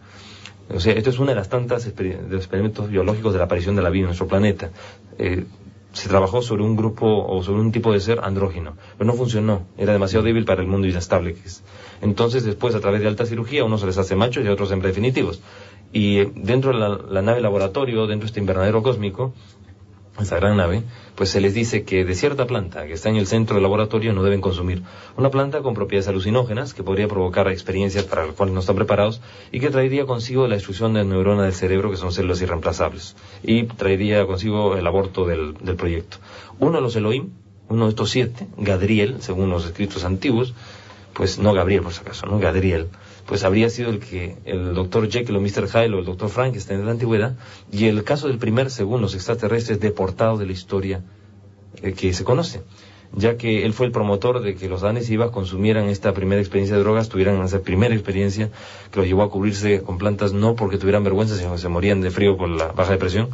O sea, esto es una de las tantas exper- de los experimentos biológicos de la aparición de la vida en nuestro planeta. Eh, se trabajó sobre un grupo o sobre un tipo de ser andrógino, pero no funcionó, era demasiado débil para el mundo inestable que es. Entonces, después, a través de alta cirugía, a unos se les hace machos y a otros hembras definitivos. Y eh, dentro de la, la nave laboratorio, dentro de este invernadero cósmico, esa gran nave, pues se les dice que de cierta planta que está en el centro del laboratorio no deben consumir. Una planta con propiedades alucinógenas que podría provocar experiencias para las cuales no están preparados y que traería consigo la destrucción de neuronas del cerebro, que son células irreemplazables, y traería consigo el aborto del, del proyecto. Uno de los Elohim, uno de estos siete, Gadriel, según los escritos antiguos, pues no Gabriel por si acaso, no Gadriel, pues habría sido el que el doctor Jekyll o mister Hyde o el doctor Frankenstein de la antigüedad, y el caso del primer, según los extraterrestres, deportado de la historia eh, que se conoce, ya que él fue el promotor de que los Danes y Ivas consumieran esta primera experiencia de drogas, tuvieran esa primera experiencia que los llevó a cubrirse con plantas, no porque tuvieran vergüenza, sino que se morían de frío por la baja depresión,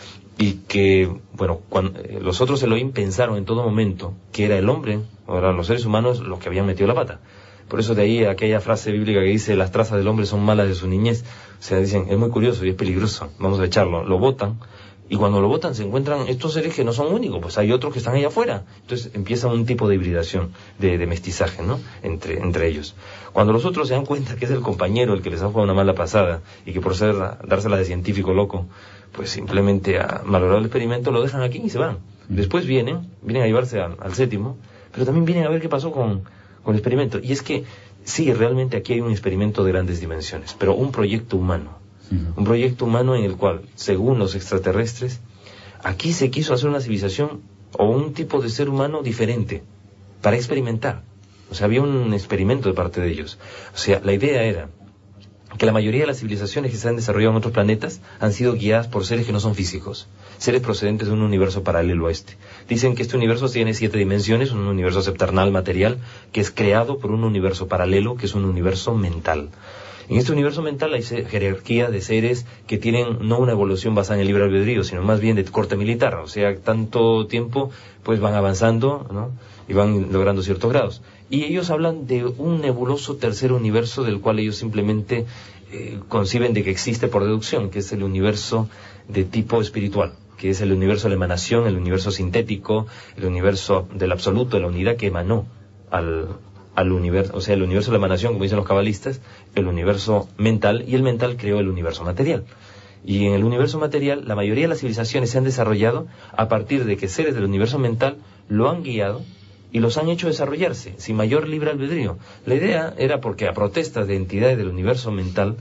y que, bueno, cuando, eh, los otros Elohim pensaron en todo momento que era el hombre, o eran los seres humanos los que habían metido la pata. Por eso de ahí aquella frase bíblica que dice, las trazas del hombre son malas de su niñez. O sea, dicen, es muy curioso y es peligroso, vamos a echarlo. Lo botan, y cuando lo botan se encuentran estos seres que no son únicos, pues hay otros que están allá afuera. Entonces empieza un tipo de hibridación, de, de mestizaje, ¿no? Entre, entre ellos. Cuando los otros se dan cuenta que es el compañero el que les ha jugado una mala pasada, y que por ser, dársela de científico loco, pues simplemente ha malogrado el experimento, lo dejan aquí y se van. Después vienen, vienen a llevarse al, al séptimo, pero también vienen a ver qué pasó con... con el experimento. Y es que sí, realmente aquí hay un experimento de grandes dimensiones, pero un proyecto humano, uh-huh. un proyecto humano en el cual, según los extraterrestres, aquí se quiso hacer una civilización o un tipo de ser humano diferente para experimentar. O sea, había un experimento de parte de ellos. O sea, la idea era que la mayoría de las civilizaciones que se han desarrollado en otros planetas han sido guiadas por seres que no son físicos, seres procedentes de un universo paralelo a este. Dicen que este universo tiene siete dimensiones, un universo septernal material, que es creado por un universo paralelo, que es un universo mental. En este universo mental hay jerarquía de seres que tienen no una evolución basada en el libre albedrío, sino más bien de corte militar. O sea, tanto tiempo, pues van avanzando, ¿no? Y van logrando ciertos grados. Y ellos hablan de un nebuloso tercer universo del cual ellos simplemente eh, conciben de que existe por deducción, que es el universo de tipo espiritual, que es el universo de la emanación, el universo sintético, el universo del absoluto, de la unidad que emanó al, al universo, o sea, el universo de la emanación, como dicen los cabalistas, el universo mental, y el mental creó el universo material. Y en el universo material, la mayoría de las civilizaciones se han desarrollado a partir de que seres del universo mental lo han guiado y los han hecho desarrollarse sin mayor libre albedrío. La idea era porque a protestas de entidades del universo mental,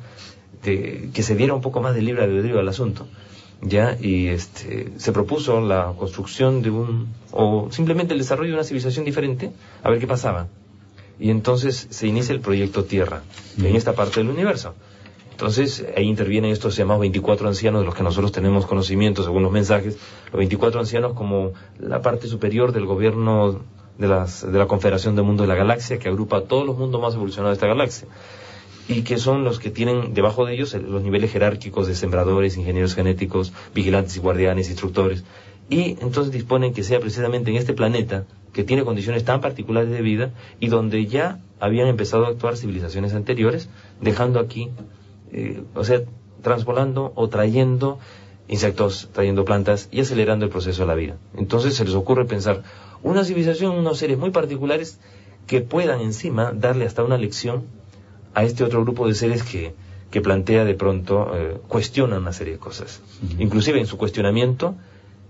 de, que se diera un poco más de libre albedrío al asunto, ya, y este, se propuso la construcción de un, o simplemente el desarrollo de una civilización diferente, a ver qué pasaba. Y entonces se inicia el proyecto Tierra, mm. en esta parte del universo. Entonces ahí intervienen estos llamados veinticuatro ancianos, de los que nosotros tenemos conocimiento según los mensajes, los veinticuatro ancianos como la parte superior del gobierno de, las, de la Confederación del Mundo de la Galaxia, que agrupa a todos los mundos más evolucionados de esta galaxia, y que son los que tienen debajo de ellos los niveles jerárquicos de sembradores, ingenieros genéticos, vigilantes y guardianes, instructores, y entonces disponen que sea precisamente en este planeta, que tiene condiciones tan particulares de vida, y donde ya habían empezado a actuar civilizaciones anteriores, dejando aquí, eh, o sea, transpolando o trayendo insectos, trayendo plantas y acelerando el proceso de la vida. Entonces se les ocurre pensar una civilización, unos seres muy particulares que puedan encima darle hasta una lección a este otro grupo de seres que, que plantea de pronto, eh, cuestiona una serie de cosas. Uh-huh. Inclusive en su cuestionamiento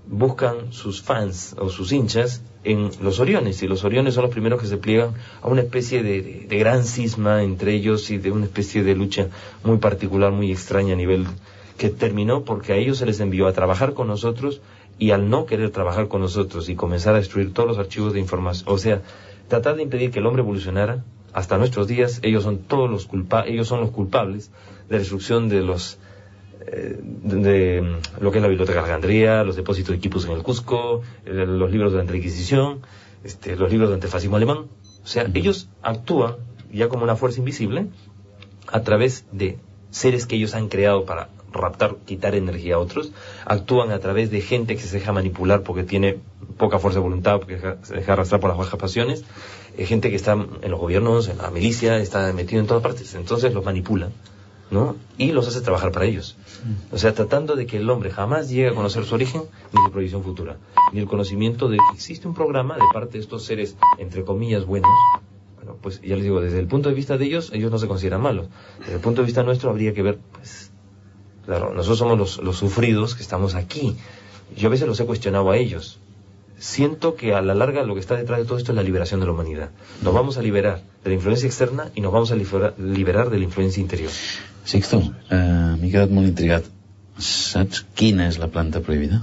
buscan sus fans o sus hinchas en los Oriones, y los Oriones son los primeros que se pliegan a una especie de, de, de gran cisma entre ellos y de una especie de lucha muy particular, muy extraña a nivel, que terminó porque a ellos se les envió a trabajar con nosotros, y al no querer trabajar con nosotros y comenzar a destruir todos los archivos de información, o sea, tratar de impedir que el hombre evolucionara, hasta nuestros días ellos son todos los culpa ellos son los culpables de la destrucción de los eh, de, de lo que es la biblioteca de Alejandría, los depósitos de equipos en el Cusco, eh, los libros de la Inquisición, este, los libros de antifascismo alemán. O sea, ellos actúan ya como una fuerza invisible a través de seres que ellos han creado para raptar, quitar energía a otros, actúan a través de gente que se deja manipular porque tiene poca fuerza de voluntad, porque se deja arrastrar por las bajas pasiones, eh, gente que está en los gobiernos, en la milicia, está metido en todas partes, entonces los manipulan, ¿no? Y los hace trabajar para ellos. O sea, tratando de que el hombre jamás llegue a conocer su origen, ni su proyección futura, ni el conocimiento de que existe un programa de parte de estos seres, entre comillas, buenos. Bueno, pues ya les digo, desde el punto de vista de ellos, ellos no se consideran malos. Desde el punto de vista nuestro habría que ver, pues, claro, nosotros somos los, los sufridos que estamos aquí. Yo a veces los he cuestionado a ellos. Siento que a la larga lo que está detrás de todo esto es la liberación de la humanidad. Nos vamos a liberar de la influencia externa y nos vamos a liberar, liberar de la influencia interior. Sixto, eh, m'he quedat molt intrigat. Saps quina és la planta prohibida?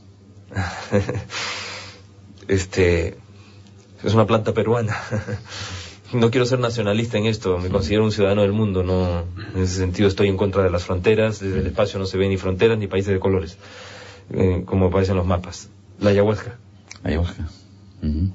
este... Es una planta peruana. No quiero ser nacionalista en esto, me considero un ciudadano del mundo, no, en ese sentido estoy en contra de las fronteras, desde el espacio no se ven ni fronteras ni países de colores, eh, como aparecen los mapas. La ayahuasca. Ayahuasca. Uh-huh.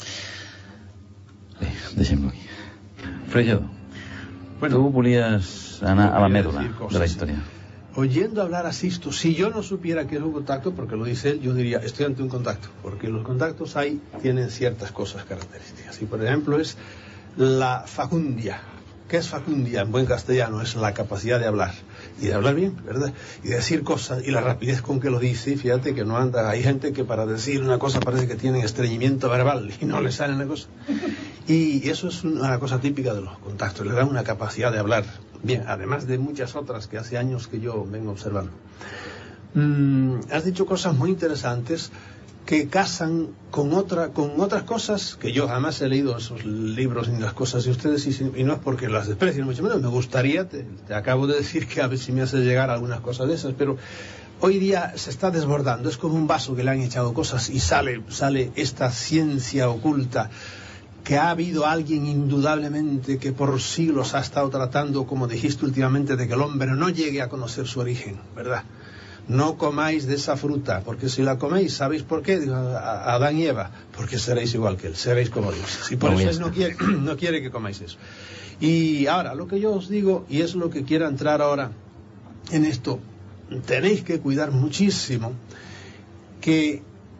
Bé, deixem-lo aquí. Freixado, bueno, tu volies anar a la médula de la historia. Oyendo hablar a Sixto, si yo no supiera que es un contacto, porque lo dice él, yo diría, estoy ante un contacto, porque los contactos ahí tienen ciertas cosas características. Y por ejemplo es la facundia. ¿Qué es facundia? En buen castellano es la capacidad de hablar, y de hablar bien, ¿verdad? Y de decir cosas, y la rapidez con que lo dice. Fíjate que no anda, hay gente que para decir una cosa parece que tienen estreñimiento verbal y no le sale una cosa. Y eso es una cosa típica de los contactos, le dan una capacidad de hablar bien, además de muchas otras que hace años que yo vengo observando. Mm, has dicho cosas muy interesantes que casan con otra con otras cosas que yo jamás he leído esos libros ni las cosas de ustedes, y, y no es porque las desprecien mucho menos, me gustaría, te, te acabo de decir que a ver si me hace llegar algunas cosas de esas, pero hoy día se está desbordando, es como un vaso que le han echado cosas y sale, sale esta ciencia oculta que ha habido alguien indudablemente que por siglos ha estado tratando, como dijiste últimamente, de que el hombre no llegue a conocer su origen, ¿verdad? No comáis de esa fruta, porque si la coméis, ¿sabéis por qué? Digo, a Adán y Eva, porque seréis igual que él, seréis como dioses. Y por no, eso él no quiere, no quiere que comáis eso. Y ahora, lo que yo os digo, y es lo que quiero entrar ahora en esto, tenéis que cuidar muchísimo que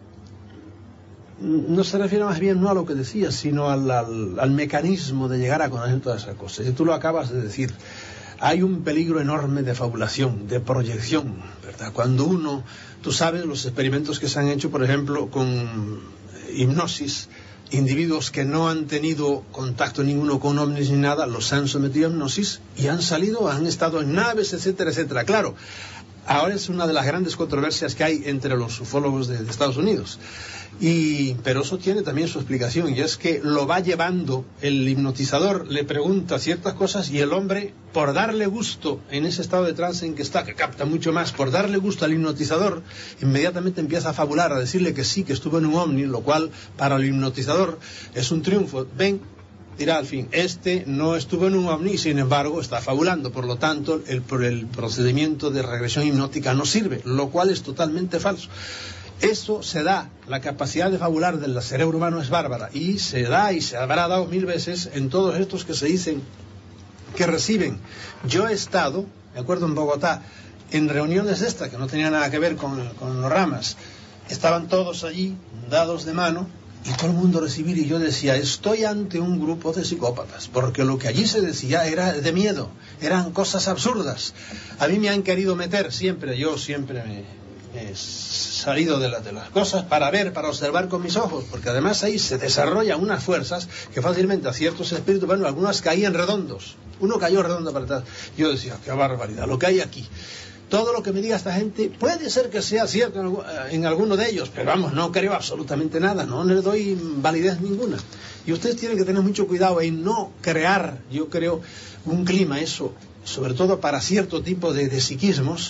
no se refiere más bien no a lo que decías, sino al, al, al mecanismo de llegar a conocer todas esas cosas. Y tú lo acabas de decir. Hay un peligro enorme de fabulación, de proyección, ¿verdad? Cuando uno, tú sabes los experimentos que se han hecho, por ejemplo, con hipnosis, individuos que no han tenido contacto ninguno con ovnis ni nada, los han sometido a hipnosis y han salido, han estado en naves, etcétera, etcétera. Claro, ahora es una de las grandes controversias que hay entre los ufólogos de, de Estados Unidos. Y, pero eso tiene también su explicación, y es que lo va llevando, el hipnotizador le pregunta ciertas cosas y el hombre, por darle gusto en ese estado de trance en que está, que capta mucho más, por darle gusto al hipnotizador, inmediatamente empieza a fabular, a decirle que sí, que estuvo en un ovni, lo cual para el hipnotizador es un triunfo. Ven, dirá al fin, este no estuvo en un ovni y sin embargo está fabulando, por lo tanto el, el procedimiento de regresión hipnótica no sirve, lo cual es totalmente falso. Eso se da, la capacidad de fabular del cerebro humano es bárbara, y se da y se habrá dado mil veces en todos estos que se dicen que reciben. Yo he estado, me acuerdo en Bogotá, en reuniones de estas que no tenían nada que ver con, con los ramas, estaban todos allí, dados de mano, y todo el mundo recibir, y yo decía, estoy ante un grupo de psicópatas, porque lo que allí se decía era de miedo, eran cosas absurdas. A mí me han querido meter siempre, yo siempre me... he salido de, la, de las cosas para ver, para observar con mis ojos, porque además ahí se desarrollan unas fuerzas que fácilmente a ciertos espíritus, bueno, algunas caían redondos, uno cayó redondo para atrás, yo decía, qué barbaridad, lo que hay aquí. todo lo que me diga esta gente puede ser que sea cierto en, en alguno de ellos, pero vamos, no creo absolutamente nada, no le doy validez ninguna. Y ustedes tienen que tener mucho cuidado en no crear, yo creo, un clima, eso, sobre todo para cierto tipo de, de psiquismos,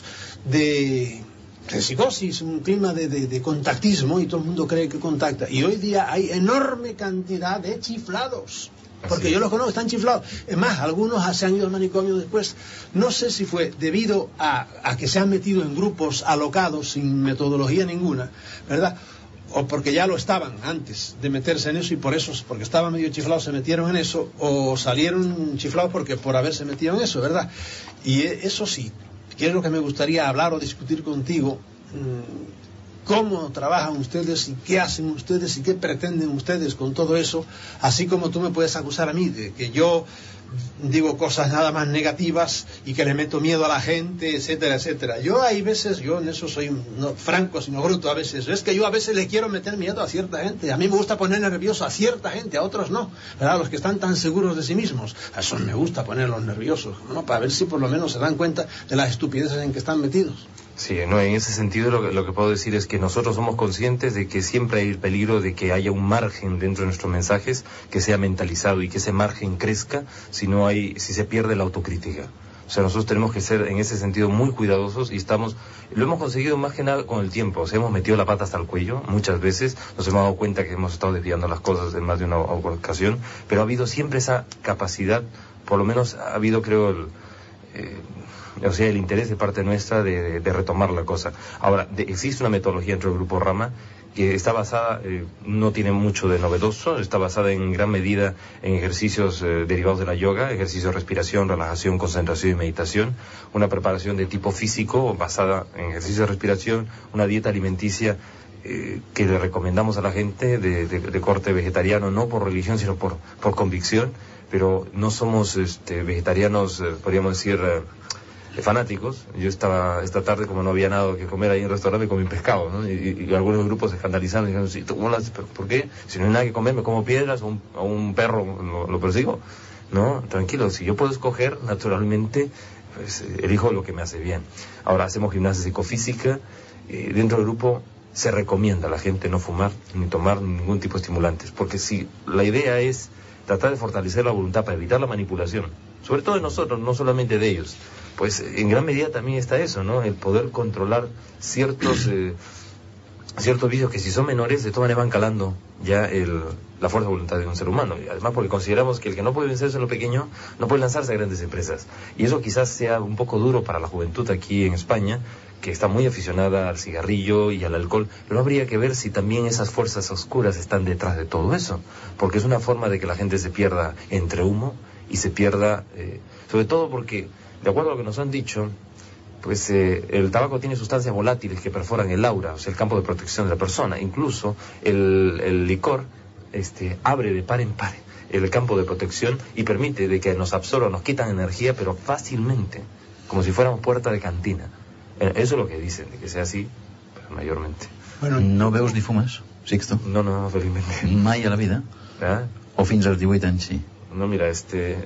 de, de psicosis, un clima de, de, de contactismo, y todo el mundo cree que contacta. Y hoy día hay enorme cantidad de chiflados. Porque yo los conozco, están chiflados. Es más, algunos se han ido al manicomio después. No sé si fue debido a, a que se han metido en grupos alocados sin metodología ninguna, ¿verdad? O porque ya lo estaban antes de meterse en eso y por eso, porque estaban medio chiflados, se metieron en eso, o salieron chiflados porque por haberse metido en eso, ¿verdad? Y eso sí, que es lo que me gustaría hablar o discutir contigo. Mmm, cómo trabajan ustedes y qué hacen ustedes y qué pretenden ustedes con todo eso, así como tú me puedes acusar a mí de que yo digo cosas nada más negativas y que le meto miedo a la gente, etcétera, etcétera. Yo hay veces, yo en eso soy no franco sino bruto a veces, es que yo a veces le quiero meter miedo a cierta gente, a mí me gusta poner nervioso a cierta gente, a otros no, ¿verdad? Los que están tan seguros de sí mismos, a esos me gusta ponerlos nerviosos, ¿no? Para ver si por lo menos se dan cuenta de las estupideces en que están metidos. Sí, no, en ese sentido lo que, lo que puedo decir es que nosotros somos conscientes de que siempre hay el peligro de que haya un margen dentro de nuestros mensajes que sea mentalizado y que ese margen crezca si no hay, si se pierde la autocrítica. O sea, nosotros tenemos que ser en ese sentido muy cuidadosos y estamos, lo hemos conseguido más que nada con el tiempo. O sea, hemos metido la pata hasta el cuello muchas veces, nos hemos dado cuenta que hemos estado desviando las cosas en más de una ocasión, pero ha habido siempre esa capacidad, por lo menos ha habido, creo, el... Eh, o sea, el interés de parte nuestra de, de, de retomar la cosa. Ahora, de, existe una metodología dentro del Grupo Rama que está basada, eh, no tiene mucho de novedoso, está basada en gran medida en ejercicios eh, derivados de la yoga, ejercicios de respiración, relajación, concentración y meditación, una preparación de tipo físico basada en ejercicios de respiración, una dieta alimenticia eh, que le recomendamos a la gente de, de, de corte vegetariano, no por religión, sino por, por convicción, pero no somos este, vegetarianos, eh, podríamos decir... Eh, fanáticos. Yo estaba esta tarde, como no había nada que comer ahí en el restaurante, comí pescado, ¿no? Y, y algunos grupos se escandalizaron y dijeron, sí, ¿cómo lo haces? ¿Por qué? Si no hay nada que comer, me como piedras, o un, o un perro lo, lo persigo. No, tranquilo, si yo puedo escoger, naturalmente, pues elijo lo que me hace bien. Ahora hacemos gimnasia psicofísica, eh, dentro del grupo se recomienda a la gente no fumar ni tomar ningún tipo de estimulantes, porque si la idea es tratar de fortalecer la voluntad para evitar la manipulación, sobre todo de nosotros, no solamente de ellos, pues en gran medida también está eso, ¿no? El poder controlar ciertos eh, ciertos vicios que si son menores de todas maneras van calando ya el, la fuerza de voluntad de un ser humano. Y además porque consideramos que el que no puede vencerse en lo pequeño no puede lanzarse a grandes empresas. Y eso quizás sea un poco duro para la juventud aquí en España, que está muy aficionada al cigarrillo y al alcohol, pero habría que ver si también esas fuerzas oscuras están detrás de todo eso, porque es una forma de que la gente se pierda entre humo y se pierda, eh, sobre todo porque, de acuerdo a lo que nos han dicho, pues eh, el tabaco tiene sustancias volátiles que perforan el aura, o sea, el campo de protección de la persona. Incluso el, el licor este, abre de par en par el campo de protección y permite de que nos absorban, nos quitan energía, pero fácilmente, como si fuéramos puerta de cantina. Eh, eso es lo que dicen, de que sea así, pero mayormente. Bueno, no veus ni fumes, Sixto? No, no, felizmente. Mai a la vida? ¿Eh? O fins als divuit anys, sí? No, mira, este...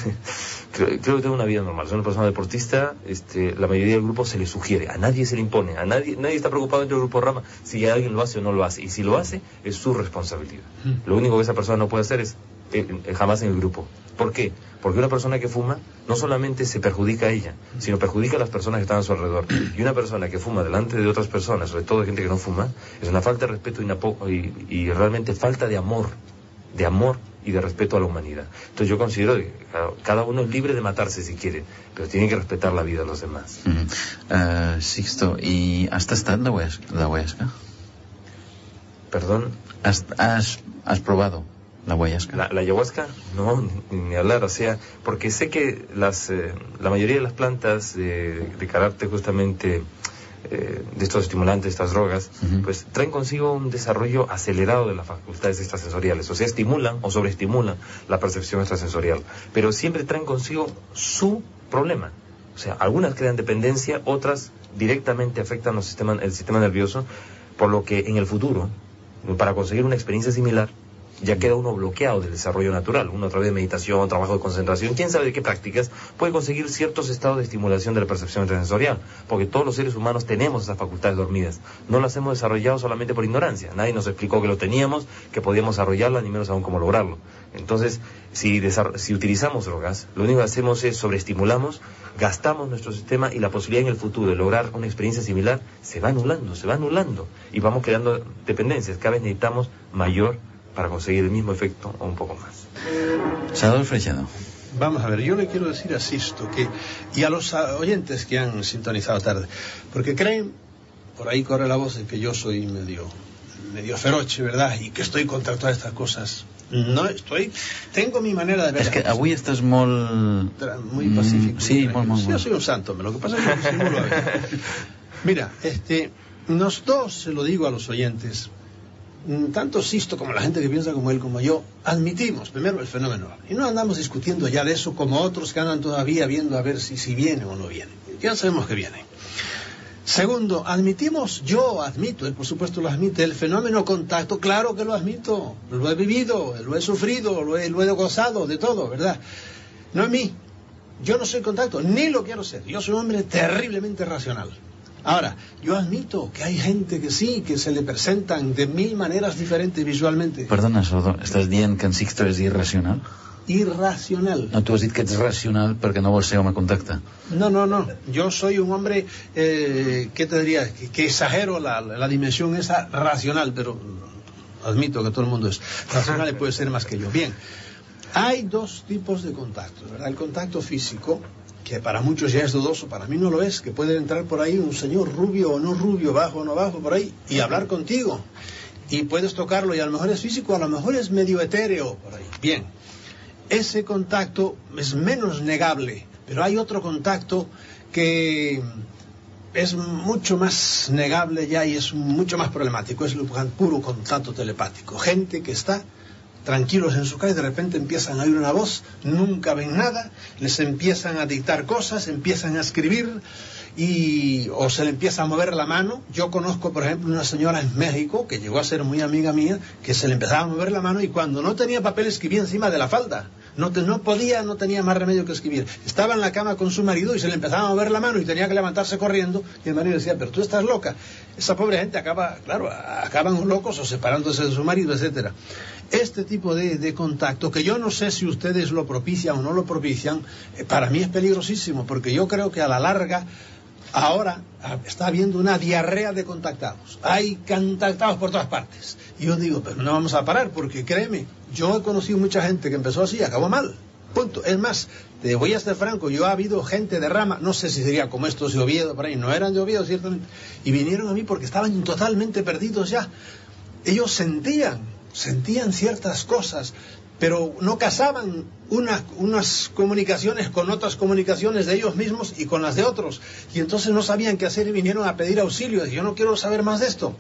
creo, creo que tengo una vida normal. Soy una persona deportista, este, la mayoría del grupo se le sugiere, a nadie se le impone, a nadie, nadie está preocupado dentro del grupo Rama si alguien lo hace o no lo hace. Y si lo hace, es su responsabilidad. Mm. Lo único que esa persona no puede hacer es eh, eh, jamás en el grupo. ¿Por qué? Porque una persona que fuma no solamente se perjudica a ella, sino perjudica a las personas que están a su alrededor. Y una persona que fuma delante de otras personas, sobre todo de gente que no fuma, es una falta de respeto y, una po- y, y realmente falta de amor, de amor y de respeto a la humanidad. Entonces yo considero que cada uno es libre de matarse si quiere, pero tiene que respetar la vida de los demás. Mm. Uh, Sixto, ¿y has tastat la ayahuasca? ¿Perdón? ¿Has, has, has probado la ayahuasca? La, la ayahuasca, no, ni, ni hablar, o sea, porque sé que las eh, la mayoría de las plantas de, de carácter justamente eh, de estos estimulantes, estas drogas, uh-huh. pues traen consigo un desarrollo acelerado de las facultades extrasensoriales, o sea, estimulan o sobreestimulan la percepción extrasensorial, pero siempre traen consigo su problema. O sea, algunas crean dependencia, otras directamente afectan los sistemas, el sistema nervioso, por lo que en el futuro, para conseguir una experiencia similar, ya queda uno bloqueado del desarrollo natural. Uno a través de meditación, trabajo de concentración, quién sabe de qué prácticas, puede conseguir ciertos estados de estimulación de la percepción sensorial, porque todos los seres humanos tenemos esas facultades dormidas. No las hemos desarrollado solamente por ignorancia. Nadie nos explicó que lo teníamos, que podíamos desarrollarlas, ni menos aún cómo lograrlo. Entonces, si, si utilizamos drogas, lo único que hacemos es sobreestimulamos, gastamos nuestro sistema y la posibilidad en el futuro de lograr una experiencia similar se va anulando, se va anulando y vamos creando dependencias. Cada vez necesitamos mayor para conseguir el mismo efecto o un poco más. Salvador Freixado. Vamos a ver, yo le quiero decir a Sisto que, y a los oyentes que han sintonizado tarde, porque creen, por ahí corre la voz de que yo soy medio, medio feroche, ¿verdad? Y que estoy contra todas estas cosas. No estoy, tengo mi manera de ver. És que avui estàs molt... Muy pacífico. Mm, sí, molt, molt, sí, yo soy un santo, lo que pasa es que simulo a ver. Mira, este, nos dos, se lo digo a los oyentes, tanto Sisto como la gente que piensa como él, como yo, admitimos primero el fenómeno y no andamos discutiendo ya de eso como otros que andan todavía viendo a ver si, si viene o no viene. Ya sabemos que viene. Segundo, admitimos, yo admito, él por supuesto lo admite, el fenómeno contacto, claro que lo admito, lo he vivido, lo he sufrido, lo he, lo he gozado, de todo, ¿verdad? No a mí, yo no soy contacto, ni lo quiero ser, yo soy un hombre terriblemente racional. Ahora, yo admito que hay gente que sí, que se le presentan de mil maneras diferentes visualmente. Perdona, Salvador, estàs dient que en Sixto és irracional? Irracional. No, tu has dit que ets racional perquè no vols ser home contacte. No, no, no. Yo soy un hombre, eh, ¿qué te diría? Que, que exagero la, la dimensión esa racional, pero admito que todo el mundo es racional y puede ser más que yo. Bien, hay dos tipos de contactos, ¿verdad? El contacto físico, que para muchos ya es dudoso, para mí no lo es, que puede entrar por ahí un señor rubio o no rubio, bajo o no bajo, por ahí, y hablar contigo. Y puedes tocarlo, y a lo mejor es físico, a lo mejor es medio etéreo, por ahí. Bien. Ese contacto es menos negable, pero hay otro contacto que es mucho más negable ya y es mucho más problemático, es el puro contacto telepático. Gente que está tranquilos en su casa y de repente empiezan a oír una voz, nunca ven nada, les empiezan a dictar cosas, empiezan a escribir y o se le empieza a mover la mano. Yo conozco, por ejemplo, una señora en México que llegó a ser muy amiga mía, que se le empezaba a mover la mano y cuando no tenía papel escribía encima de la falda. No, te, no podía, no tenía más remedio que escribir. Estaba en la cama con su marido y se le empezaba a mover la mano y tenía que levantarse corriendo y el marido decía, pero tú estás loca. Esa pobre gente acaba, claro, acaban locos o separándose de su marido, etcétera. Este tipo de, de contacto, que yo no sé si ustedes lo propician o no lo propician, eh, para mí es peligrosísimo, porque yo creo que a la larga ahora está habiendo una diarrea de contactados. Hay contactados por todas partes. Y yo digo, pero no vamos a parar, porque créeme, yo he conocido mucha gente que empezó así y acabó mal. Punto. Es más, te voy a ser franco, yo ha habido gente de Rama, no sé si sería como estos de Oviedo, por ahí, no eran de Oviedo, ciertamente, y vinieron a mí porque estaban totalmente perdidos ya. Ellos sentían, sentían ciertas cosas, pero no casaban una, unas comunicaciones con otras comunicaciones de ellos mismos y con las de otros, y entonces no sabían qué hacer y vinieron a pedir auxilio. Y yo no quiero saber más de esto.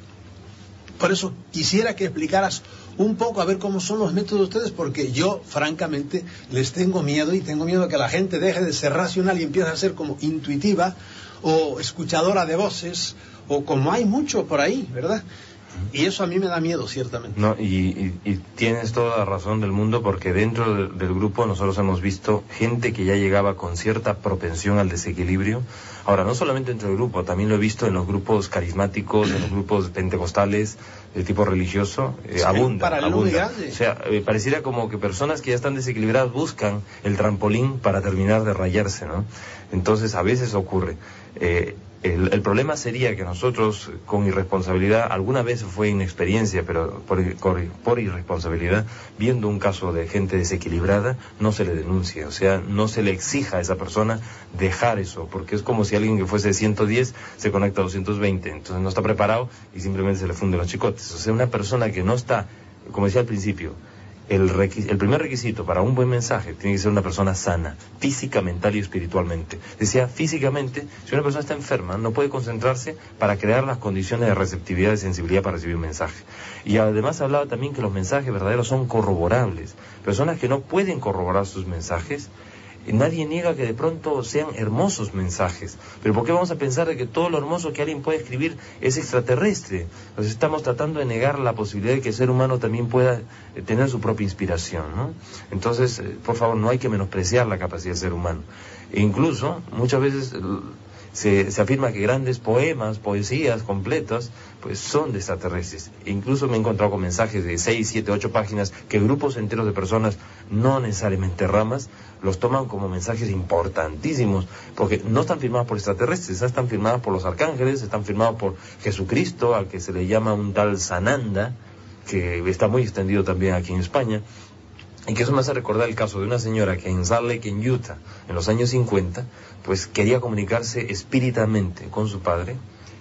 Por eso quisiera que explicaras un poco a ver cómo son los métodos de ustedes, porque yo francamente les tengo miedo y tengo miedo que la gente deje de ser racional y empiece a ser como intuitiva o escuchadora de voces, o como hay mucho por ahí, ¿verdad? Y eso a mí me da miedo, ciertamente. No, y, y, y tienes toda la razón del mundo, porque dentro de, del grupo nosotros hemos visto gente que ya llegaba con cierta propensión al desequilibrio. Ahora, no solamente dentro del grupo, también lo he visto en los grupos carismáticos, en los grupos pentecostales, de tipo religioso, eh, sí, abunda, abunda. O sea, eh, pareciera como que personas que ya están desequilibradas buscan el trampolín para terminar de rayarse, ¿no? Entonces, a veces ocurre. Eh, El, el problema sería que nosotros, con irresponsabilidad, alguna vez fue inexperiencia, pero por, por, por irresponsabilidad, viendo un caso de gente desequilibrada, no se le denuncie, o sea, no se le exija a esa persona dejar eso, porque es como si alguien que fuese de ciento diez se conecta a doscientos veinte, entonces no está preparado y simplemente se le funden los chicotes. O sea, una persona que no está, como decía al principio, El, el primer requisito para un buen mensaje tiene que ser una persona sana, física, mental y espiritualmente. Decía, físicamente, si una persona está enferma, no puede concentrarse para crear las condiciones de receptividad y sensibilidad para recibir un mensaje. Y además hablaba también que los mensajes verdaderos son corroborables. Personas que no pueden corroborar sus mensajes, Nadie niega que de pronto sean hermosos mensajes, pero ¿por qué vamos a pensar de que todo lo hermoso que alguien puede escribir es extraterrestre? Pues estamos tratando de negar la posibilidad de que el ser humano también pueda tener su propia inspiración, ¿no? Entonces, por favor, no hay que menospreciar la capacidad del ser humano. E incluso, muchas veces se, se afirma que grandes poemas, poesías completas, pues son de extraterrestres. E incluso me he encontrado con mensajes de seis, siete, ocho páginas que grupos enteros de personas, no necesariamente ramas, los toman como mensajes importantísimos, porque no están firmados por extraterrestres, están firmados por los arcángeles, están firmados por Jesucristo, al que se le llama un tal Sananda, que está muy extendido también aquí en España. Y que eso me hace recordar el caso de una señora que en Salt Lake, en Utah, en los años cincuenta, pues quería comunicarse espíritamente con su padre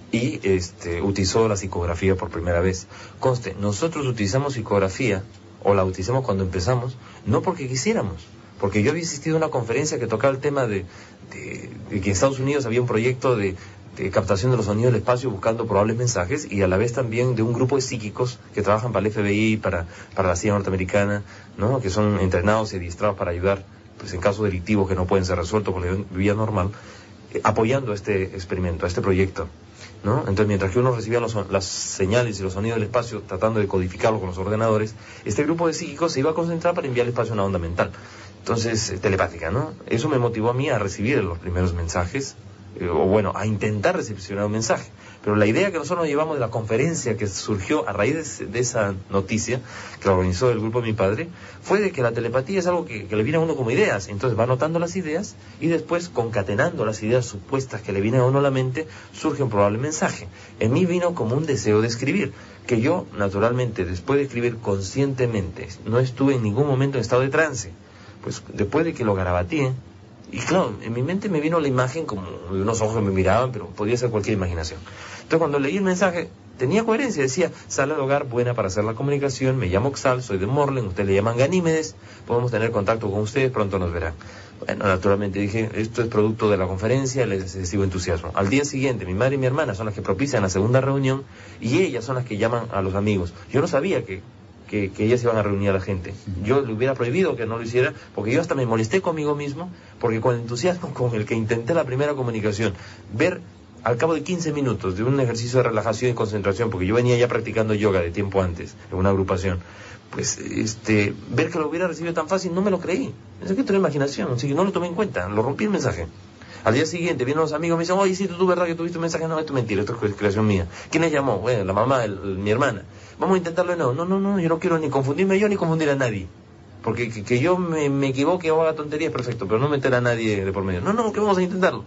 y este, utilizó la psicografía por primera vez. Conste, nosotros utilizamos psicografía, o la utilizamos cuando empezamos, no porque quisiéramos, porque yo había asistido a una conferencia que tocaba el tema de, de, de que en Estados Unidos había un proyecto de, de captación de los sonidos del espacio buscando probables mensajes, y a la vez también de un grupo de psíquicos que trabajan para el F B I, para, para la C I A norteamericana, ¿no? Que son entrenados y adiestrados para ayudar pues en casos delictivos que no pueden ser resueltos por la vía normal, eh, apoyando este experimento, este proyecto, ¿no? Entonces, mientras que uno recibía los, las señales y los sonidos del espacio tratando de codificarlo con los ordenadores, este grupo de psíquicos se iba a concentrar para enviar al espacio una onda mental, entonces eh, telepática, ¿no? Eso me motivó a mí a recibir los primeros mensajes, eh, o bueno, a intentar recepcionar un mensaje. Pero la idea que nosotros nos llevamos de la conferencia que surgió a raíz de, de esa noticia que la organizó el grupo de mi padre, fue de que la telepatía es algo que, que le viene a uno como ideas. Entonces va anotando las ideas y después, concatenando las ideas supuestas que le vienen a uno a la mente, surge un probable mensaje. En mí vino como un deseo de escribir, que yo, naturalmente, después de escribir conscientemente, no estuve en ningún momento en estado de trance. Pues después de que lo garabateé, y claro, en mi mente me vino la imagen como de unos ojos que me miraban, pero podía ser cualquier imaginación. Entonces, cuando leí el mensaje, tenía coherencia. Decía: sala de hogar buena para hacer la comunicación, me llamo Xal, soy de Morlen, ustedes le llaman Ganímedes, podemos tener contacto con ustedes, pronto nos verán. Bueno, naturalmente dije, esto es producto de la conferencia, el excesivo entusiasmo. Al día siguiente, mi madre y mi hermana son las que propician la segunda reunión, y ellas son las que llaman a los amigos. Yo no sabía que Que, que ellas iban a reunir a la gente. Yo le hubiera prohibido que no lo hiciera, porque yo hasta me molesté conmigo mismo, porque con el entusiasmo con el que intenté la primera comunicación, ver al cabo de quince minutos de un ejercicio de relajación y concentración, porque yo venía ya practicando yoga de tiempo antes, en una agrupación, pues este ver que lo hubiera recibido tan fácil, no me lo creí. Es que tengo imaginación, así que no lo tomé en cuenta, lo rompí el mensaje. Al día siguiente vienen los amigos y me dicen: oye, sí, tú, ¿verdad que tuviste un mensaje? No, esto es mentira, esto es creación mía. ¿Quién les llamó? Bueno, la mamá, el, el, mi hermana. Vamos a intentarlo de nuevo. No, no, no, yo no quiero ni confundirme yo ni confundir a nadie. Porque que, que yo me, me equivoque o haga tonterías, perfecto, pero no meter a nadie de por medio. No, no, que vamos a intentarlo.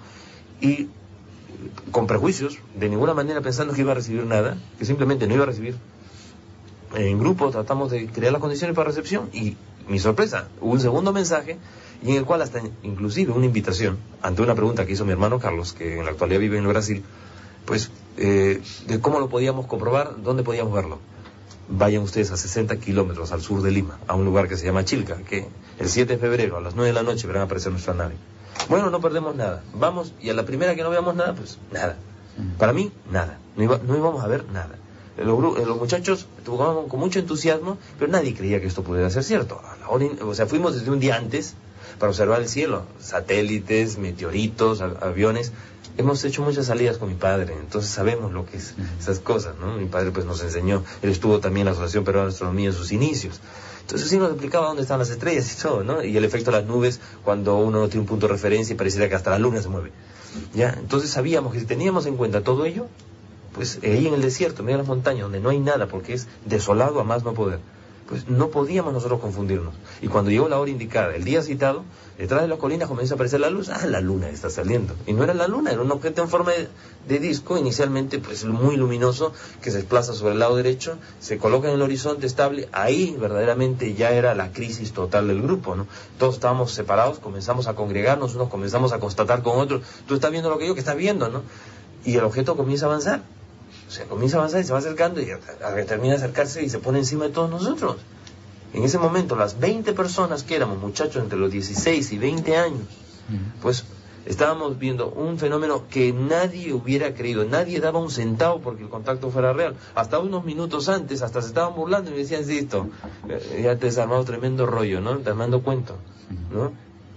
Y con prejuicios, de ninguna manera pensando que iba a recibir nada, que simplemente no iba a recibir. En grupo tratamos de crear las condiciones para recepción, y mi sorpresa, hubo un segundo mensaje, y en el cual hasta inclusive una invitación, ante una pregunta que hizo mi hermano Carlos, que en la actualidad vive en Brasil, pues eh, de cómo lo podíamos comprobar, dónde podíamos verlo. Vayan ustedes a sesenta kilómetros al sur de Lima, a un lugar que se llama Chilca, que el siete de febrero a las nueve de la noche verán aparecer nuestra nave. Bueno, no perdemos nada, vamos, y a la primera que no veamos nada, pues nada. Para mí, nada, no, iba, no íbamos a ver nada. Los, los muchachos tocaban con mucho entusiasmo, pero nadie creía que esto pudiera ser cierto. A la hora, o sea, fuimos desde un día antes para observar el cielo, satélites, meteoritos, aviones. Hemos hecho muchas salidas con mi padre, entonces sabemos lo que es esas cosas, ¿no? Mi padre pues nos enseñó, él estuvo también en la Asociación Peruana de Astronomía en sus inicios. Entonces sí nos explicaba dónde están las estrellas y todo, ¿no? Y el efecto de las nubes cuando uno no tiene un punto de referencia y pareciera que hasta la luna se mueve. ¿Ya? Entonces sabíamos que si teníamos en cuenta todo ello, pues ahí en el desierto, en medio de las montañas, donde no hay nada, porque es desolado a más no poder, pues no podíamos nosotros confundirnos. Y cuando llegó la hora indicada, el día citado, detrás de las colinas comenzó a aparecer la luz. Ah, la luna está saliendo. Y no era la luna, era un objeto en forma de, de disco, inicialmente pues muy luminoso, que se desplaza sobre el lado derecho, se coloca en el horizonte estable. Ahí verdaderamente ya era la crisis total del grupo, ¿no? Todos estábamos separados, comenzamos a congregarnos, unos comenzamos a constatar con otros: tú estás viendo lo que yo que estás viendo, ¿no? Y el objeto comienza a avanzar. O sea, comienza a avanzar y se va acercando, y termina de acercarse y se pone encima de todos nosotros. En ese momento, las veinte personas que éramos, muchachos entre los dieciséis y veinte años, pues estábamos viendo un fenómeno que nadie hubiera creído. Nadie daba un centavo porque el contacto fuera real. Hasta unos minutos antes, hasta se estaban burlando y me decían: sí, esto, ya te has armado tremendo rollo, ¿no? Te armando cuento, ¿no?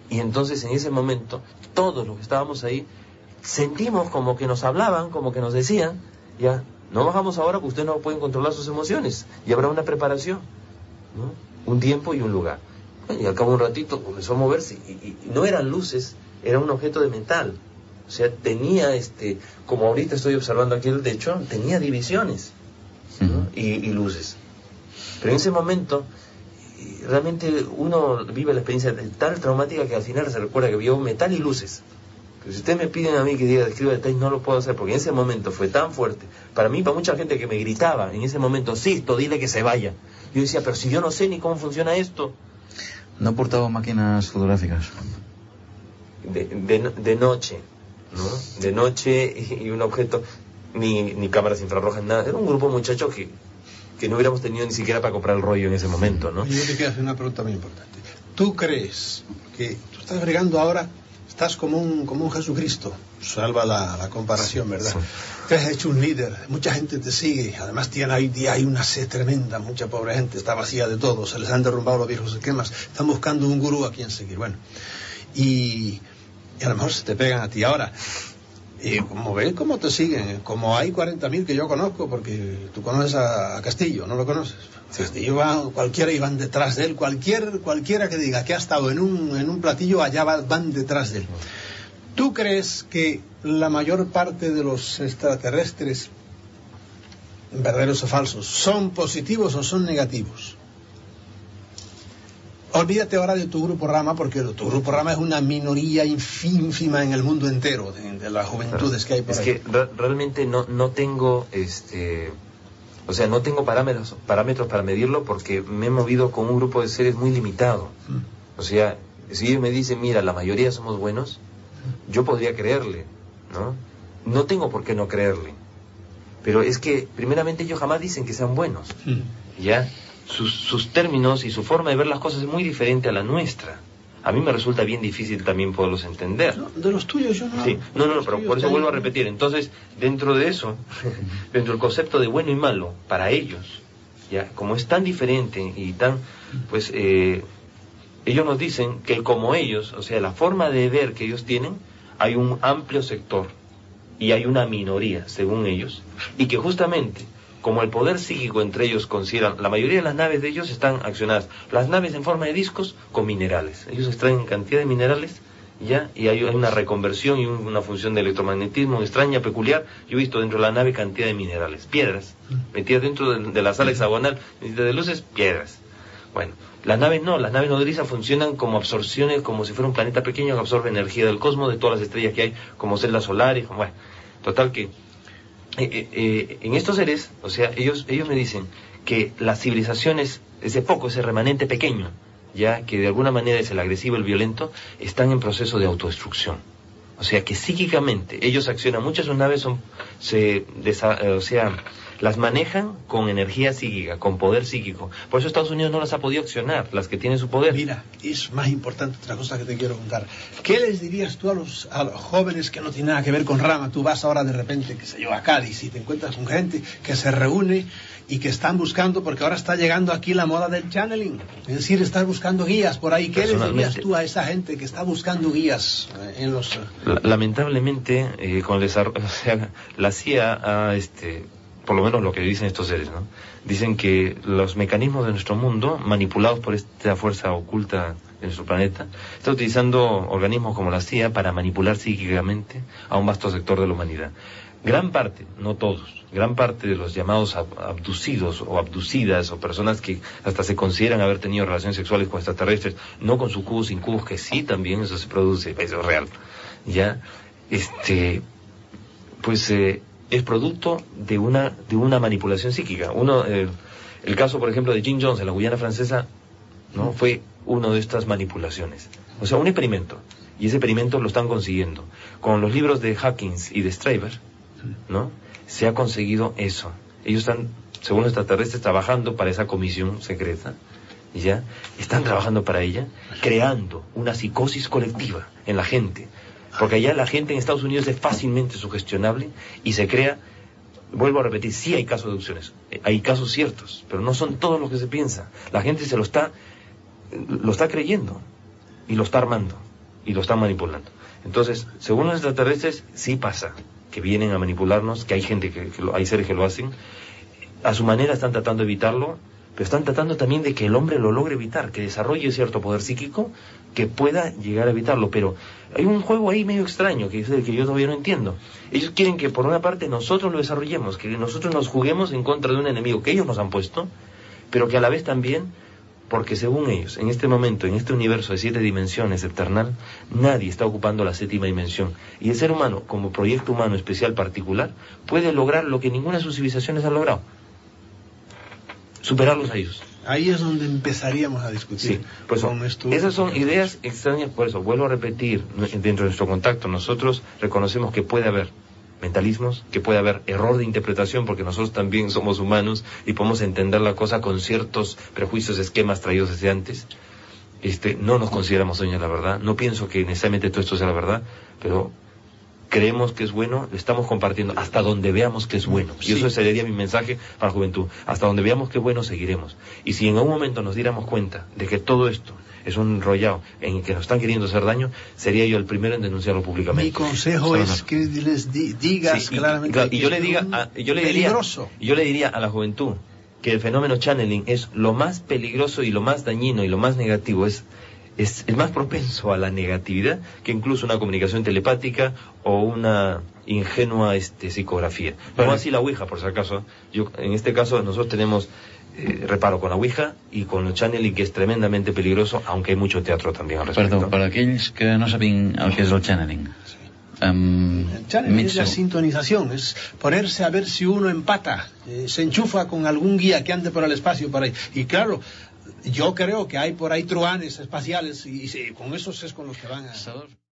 Y entonces en ese momento, todos los que estábamos ahí, sentimos como que nos hablaban, como que nos decían, ya, no bajamos ahora porque ustedes no pueden controlar sus emociones, y habrá una preparación, ¿no? Un tiempo y un lugar. Bueno, y al cabo de un ratito comenzó a moverse, y, y, y no eran luces, era un objeto de metal. O sea, tenía, este, como ahorita estoy observando aquí el techo, tenía divisiones, ¿no? y, y luces. Pero en ese momento, realmente uno vive la experiencia de tal traumática que al final se recuerda que vio metal y luces. Pero si ustedes me piden a mí que diga, describa detalles, no lo puedo hacer, porque en ese momento fue tan fuerte. Para mí, para mucha gente que me gritaba en ese momento, Sisto, dile que se vaya. Yo decía, pero si yo no sé ni cómo funciona esto. ¿No portaba máquinas fotográficas? De, de, de noche, ¿no? De noche y, y un objeto, ni, ni cámaras infrarrojas, nada. Era un grupo de muchachos que, que no hubiéramos tenido ni siquiera para comprar el rollo en ese momento, ¿no? Yo te quiero hacer una pregunta muy importante. ¿Tú crees que tú estás bregando ahora, estás como un, como un Jesucristo? Salva la, la comparación, ¿verdad? Sí. Te has hecho un líder, mucha gente te sigue, además tiene hoy día hay una sed tremenda, mucha pobre gente está vacía de todo, se les han derrumbado los viejos esquemas, están buscando un gurú a quien seguir. Bueno, y, y a lo mejor se te pegan a ti ahora. Y como ves, cómo te siguen, como hay cuarenta mil que yo conozco, porque tú conoces a, a Castillo, ¿no lo conoces? Sí. Castillo va, cualquiera iban detrás de él, cualquier, cualquiera que diga que ha estado en un, en un platillo, allá va, van detrás de él. ¿Tú crees que la mayor parte de los extraterrestres, verdaderos o falsos, son positivos o son negativos? Olvídate ahora de tu grupo Rama, porque tu grupo Rama es una minoría ínfima en el mundo entero, de, de las juventudes que hay por es ahí. Es que re realmente no, no tengo, este, o sea, no tengo parámetros, parámetros para medirlo, porque me he movido con un grupo de seres muy limitado. Mm. O sea, si ellos me dicen, mira, la mayoría somos buenos, yo podría creerle, ¿no? No tengo por qué no creerle. Pero es que, primeramente, ellos jamás dicen que sean buenos, mm. ¿ya? Sus, sus términos y su forma de ver las cosas es muy diferente a la nuestra. A mí me resulta bien difícil también poderlos entender. No, de los tuyos yo no. Sí. No, no, no, pero por eso vuelvo a repetir. Entonces, dentro de eso, dentro del concepto de bueno y malo, para ellos, ya, como es tan diferente y tan, pues, eh, ellos nos dicen que como ellos, o sea, la forma de ver que ellos tienen, hay un amplio sector y hay una minoría, según ellos, y que justamente, como el poder psíquico entre ellos consideran, la mayoría de las naves de ellos están accionadas, las naves en forma de discos con minerales. Ellos extraen cantidad de minerales, ya, y hay una reconversión y una función de electromagnetismo extraña, peculiar. Yo he visto dentro de la nave cantidad de minerales, piedras, metidas dentro de, de la sala hexagonal, de luces, piedras. Bueno, las naves no, las naves nodrizas funcionan como absorciones, como si fuera un planeta pequeño que absorbe energía del cosmos, de todas las estrellas que hay, como celdas solares, bueno, total que, eh, eh, en estos seres, o sea, ellos, ellos me dicen que las civilizaciones, ese poco, ese remanente pequeño, ya que de alguna manera es el agresivo, el violento, están en proceso de autodestrucción. O sea, que psíquicamente ellos accionan, muchas de sus naves son, se, desa, o sea, las manejan con energía psíquica, con poder psíquico. Por eso Estados Unidos no las ha podido accionar, las que tienen su poder. Mira, es más importante otra cosa que te quiero contar. ¿Qué les dirías tú a los, a los jóvenes que no tienen nada que ver con Rama? Tú vas ahora de repente, qué sé yo, a Cádiz y te encuentras con gente que se reúne y que están buscando, porque ahora está llegando aquí la moda del channeling, es decir, estás buscando guías por ahí. ¿Qué les dirías tú a esa gente que está buscando guías en los... Lamentablemente, eh, con el desarrollo, o sea, la C I A ha, este, por lo menos lo que dicen estos seres, ¿no? Dicen que los mecanismos de nuestro mundo, manipulados por esta fuerza oculta de nuestro planeta, está utilizando organismos como la C I A para manipular psíquicamente a un vasto sector de la humanidad. Gran parte, no todos, gran parte de los llamados abducidos o abducidas o personas que hasta se consideran haber tenido relaciones sexuales con extraterrestres, no con sucubos, incubos, que sí también eso se produce, eso es real, ya, este, pues eh, es producto de una de una manipulación psíquica. Uno, eh, el caso, por ejemplo, de Jim Jones en la Guyana Francesa, ¿no? Fue uno de estas manipulaciones. O sea, un experimento, y ese experimento lo están consiguiendo. Con los libros de Hawkins y de Straver, ¿no? Se ha conseguido eso. Ellos están, según los extraterrestres, trabajando para esa comisión secreta, ¿ya? Están trabajando para ella, creando una psicosis colectiva en la gente, porque allá la gente en Estados Unidos es fácilmente sugestionable y se crea, vuelvo a repetir, sí hay casos de abducciones, hay casos ciertos, pero no son todos los que se piensa. La gente se lo está, lo está creyendo y lo está armando. y lo están manipulando. Entonces, según los extraterrestres, sí pasa que vienen a manipularnos, que hay gente, que, que lo, hay seres que lo hacen, a su manera están tratando de evitarlo, pero están tratando también de que el hombre lo logre evitar, que desarrolle cierto poder psíquico que pueda llegar a evitarlo. Pero hay un juego ahí medio extraño, que es el que yo todavía no entiendo. Ellos quieren que por una parte nosotros lo desarrollemos, que nosotros nos juguemos en contra de un enemigo que ellos nos han puesto, pero que a la vez también, porque según ellos, en este momento, en este universo de siete dimensiones eternal, nadie está ocupando la séptima dimensión. Y el ser humano, como proyecto humano especial particular, puede lograr lo que ninguna de sus civilizaciones ha logrado: superarlos a ellos. Ahí es donde empezaríamos a discutir. Sí, por eso, esas son ideas extrañas. Por eso, vuelvo a repetir, dentro de nuestro contacto, nosotros reconocemos que puede haber mentalismos, que puede haber error de interpretación, porque nosotros también somos humanos y podemos entender la cosa con ciertos prejuicios, esquemas traídos desde antes. Este, no nos consideramos dueños de la verdad. No pienso que necesariamente todo esto sea la verdad, pero creemos que es bueno, lo estamos compartiendo hasta donde veamos que es bueno. Y sí, eso sería mi mensaje para la juventud. Hasta donde veamos que es bueno, seguiremos. Y si en algún momento nos diéramos cuenta de que todo esto es un enrollado en el que nos están queriendo hacer daño, sería yo el primero en denunciarlo públicamente. Mi consejo es que les di, digas sí, y, claramente y, y yo le diga a, yo le diría, yo le diría a la juventud que el fenómeno channeling es lo más peligroso y lo más dañino y lo más negativo, es Es, es más propenso a la negatividad que incluso una comunicación telepática o una ingenua este, psicografía. Como así la Ouija, por si acaso. Yo, en este caso, nosotros tenemos eh, reparo con la Ouija y con el channeling, que es tremendamente peligroso, aunque hay mucho teatro también al respecto. Perdó, per aquells que no saben el que és el channeling. Um, el channeling es la sintonización, es ponerse a ver si uno empata, eh, se enchufa con algún guía que ande por el espacio por ahí. Y claro, yo creo que hay por ahí truanes espaciales y, y con esos es con los que van a...